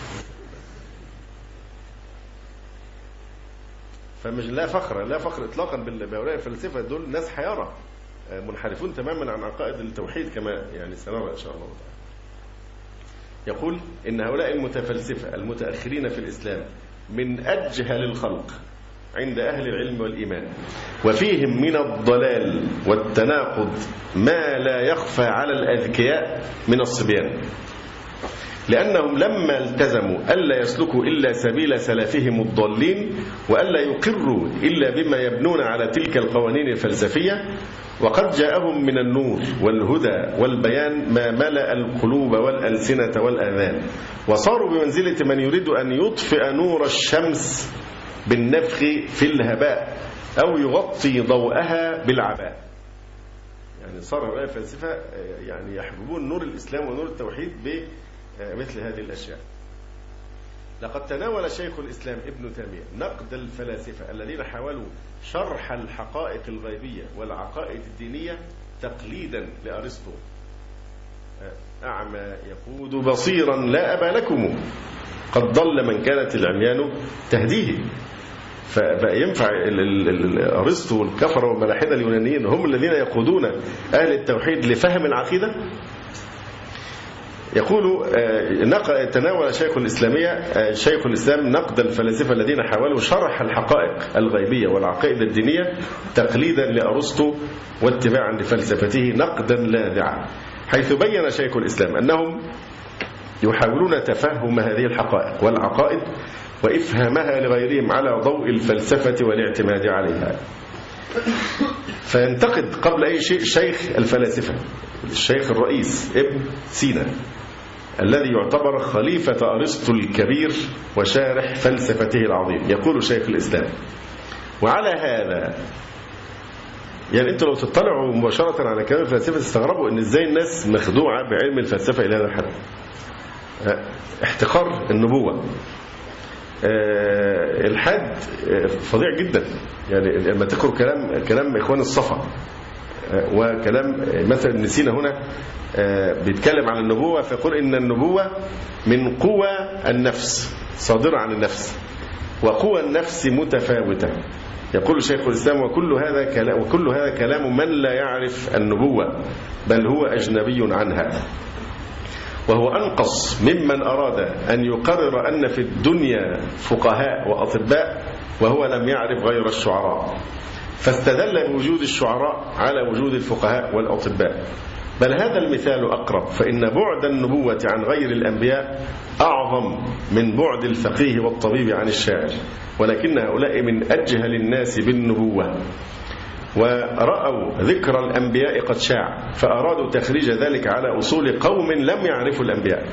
فمش لا فخر إطلاقا بهؤلاء الفلاسفة. دول ناس حيارى منحرفون تماما عن عقائد التوحيد كما يعني سنرى إن شاء الله تعالى. يقول إن هؤلاء المتفلسفة المتأخرين في الإسلام من أجهل الخلق عند أهل العلم والإيمان، وفيهم من الضلال والتناقض ما لا يخفى على الأذكياء من الصبيان. لأنهم لما التزموا ألا يسلكوا إلا سبيل سلفهم الضالين وألا يقروا إلا بما يبنون على تلك القوانين الفلسفية، وقد جاءهم من النور والهدى والبيان ما ملأ القلوب والألسنة والآذان، وصاروا بمنزلة من يريد أن يطفئ نور الشمس بالنفخ في الهباء أو يغطي ضوءها بالعباء. يعني صار هؤلاء الفلاسفة يعني يحببون نور الإسلام ونور التوحيد بمثل هذه الأشياء. لقد تناول شيخ الإسلام ابن تيمية نقد الفلاسفة الذين حاولوا شرح الحقائق الغيبية والعقائد الدينية تقليدا لأرسطو. أعمى يقود بصيرا لا أبا لكم، قد ضل من كانت العميان تهديه. فبقى ينفع أرسطو والكفرة والملاحدة اليونانيين هم الذين يقودون أهل التوحيد لفهم العقيدة؟ يقول تناول شيخ الإسلام نقد الفلاسفة الذين حاولوا شرح الحقائق الغيبية والعقائد الدينية تقليدا لأرسطو واتباعا لفلسفته نقدا لاذعا، حيث بين شيخ الإسلام أنهم يحاولون تفهم هذه الحقائق والعقائد وإفهامها لغيرهم على ضوء الفلسفة والاعتماد عليها. فينتقد قبل أي شيء شيخ الفلاسفة الشيخ الرئيس ابن سينا الذي يعتبر خليفة أرسطو الكبير وشارح فلسفته العظيم. يقول شيخ الإسلام: وعلى هذا، يعني أنتوا لو تطلعوا مباشرة على كلام الفلاسفة تستغربوا أن إزاي الناس مخدوعة بعلم الفلسفة إلى هذا الحد. احتقار النبوة، الحد فظيع جدا. يعني لما تقرأ كلام إخوان الصفا وكلام مثلا ابن سينا هنا بيتكلم عن النبوة، فيقول إن النبوة من قوى النفس صادرة عن النفس، وقوى النفس متفاوتة. يقول شيخ الإسلام: وكل هذا كلام من لا يعرف النبوة بل هو أجنبي عنها، وهو أنقص ممن أراد أن يقرر أن في الدنيا فقهاء وأطباء وهو لم يعرف غير الشعراء، فاستدل بوجود الشعراء على وجود الفقهاء والأطباء. بل هذا المثال أقرب، فإن بعد النبوة عن غير الأنبياء أعظم من بعد الفقيه والطبيب عن الشاعر، ولكن هؤلاء من أجهل الناس بالنبوة، ورأوا ذكر الأنبياء قد شاع فأرادوا تخريج ذلك على أصول قوم لم يعرفوا الأنبياء.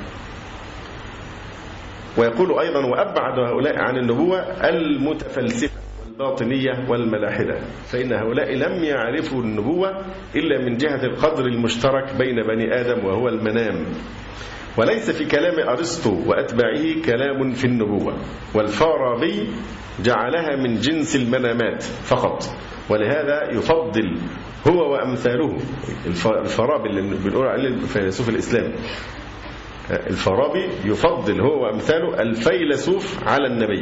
ويقول أيضا: وأبعد هؤلاء عن النبوة المتفلسفة والباطنية والملاحدة، فإن هؤلاء لم يعرفوا النبوة إلا من جهة القدر المشترك بين بني آدم وهو المنام، وليس في كلام أرسطو وأتباعه كلام في النبوة. والفارابي جعلها من جنس المنامات فقط، ولهذا يفضل هو وأمثاله. الفارابي اللي بنقول عليه الفيلسوف الإسلامي، الفارابي يفضل هو وأمثاله الفيلسوف على النبي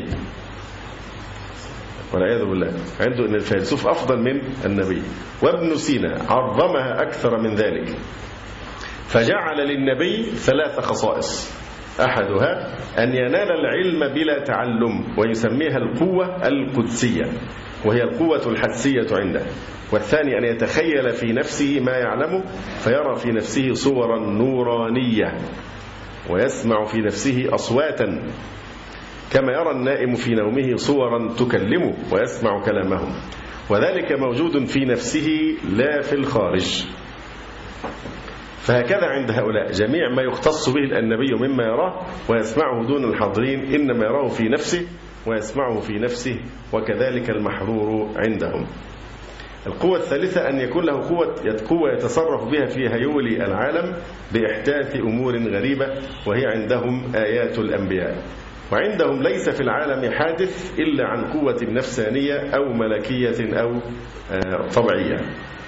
والعياذ بالله، عنده أن الفيلسوف أفضل من النبي. وابن سينا عظمها أكثر من ذلك، فجعل للنبي 3 خصائص: أحدها أن ينال العلم بلا تعلم، ويسميها القوة القدسية وهي القوة الحسية عنده. والثاني أن يتخيل في نفسه ما يعلمه فيرى في نفسه صورا نورانية، ويسمع في نفسه أصواتا كما يرى النائم في نومه صورا تكلمه ويسمع كلامهم، وذلك موجود في نفسه لا في الخارج. فهكذا عند هؤلاء جميع ما يختص به النبي مما يراه ويسمعه دون الحاضرين إنما يراه في نفسه ويسمعه في نفسه، وكذلك المحرور عندهم. القوة الثالثة أن يكون له قوة يتصرف بها في هيول العالم بإحداث أمور غريبة، وهي عندهم آيات الأنبياء. وعندهم ليس في العالم حادث إلا عن قوة نفسانية أو ملكية أو طبيعية.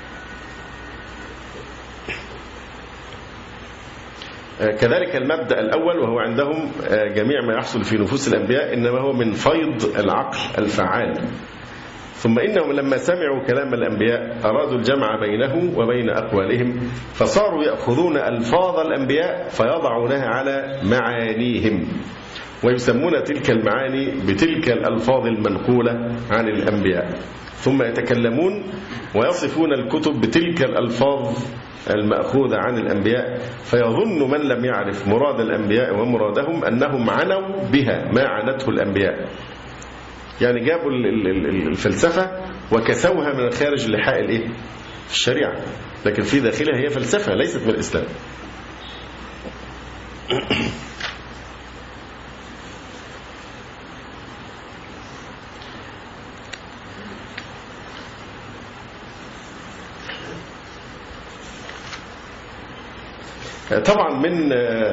كذلك المبدأ الأول، وهو عندهم جميع ما يحصل في نفوس الأنبياء إنما هو من فيض العقل الفعال. ثم إنهم لما سمعوا كلام الأنبياء أرادوا الجمع بينه وبين أقوالهم، فصاروا يأخذون ألفاظ الأنبياء فيضعونها على معانيهم، ويسمون تلك المعاني بتلك الألفاظ المنقولة عن الأنبياء، ثم يتكلمون ويصفون الكتب بتلك الألفاظ المأخوذة عن الأنبياء، فيظن من لم يعرف مراد الأنبياء ومرادهم أنهم عنوا بها ما عنته الأنبياء. يعني جابوا الفلسفة وكسوها من الخارج لحاء الشريعة، لكن في داخلها هي فلسفة ليست من الإسلام. طبعا من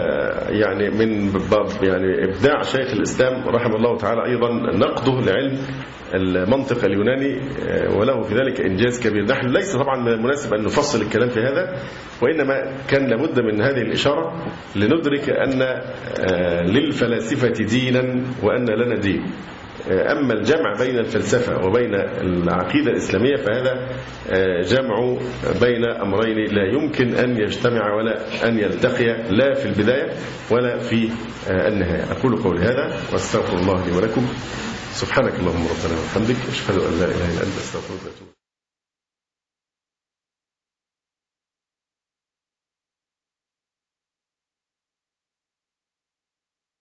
ابداع شيخ الاسلام رحمه الله تعالى ايضا نقده لعلم المنطق اليوناني، وله في ذلك انجاز كبير. نحن ليس طبعا من المناسب ان نفصل الكلام في هذا، وانما كان لابد من هذه الاشاره لندرك ان للفلاسفه دينا وان لنا دين. أما الجمع بين الفلسفة وبين العقيدة الإسلامية فهذا جمع بين أمرين لا يمكن أن يجتمع ولا أن يلتقي، لا في البداية ولا في النهاية. أقول قولي هذا واستغفر الله لي ولكم. سبحانك اللهم ربنا وبحمدك، أشهد أن لا إله إلا أنت، أستغفرك وأتوب إليك.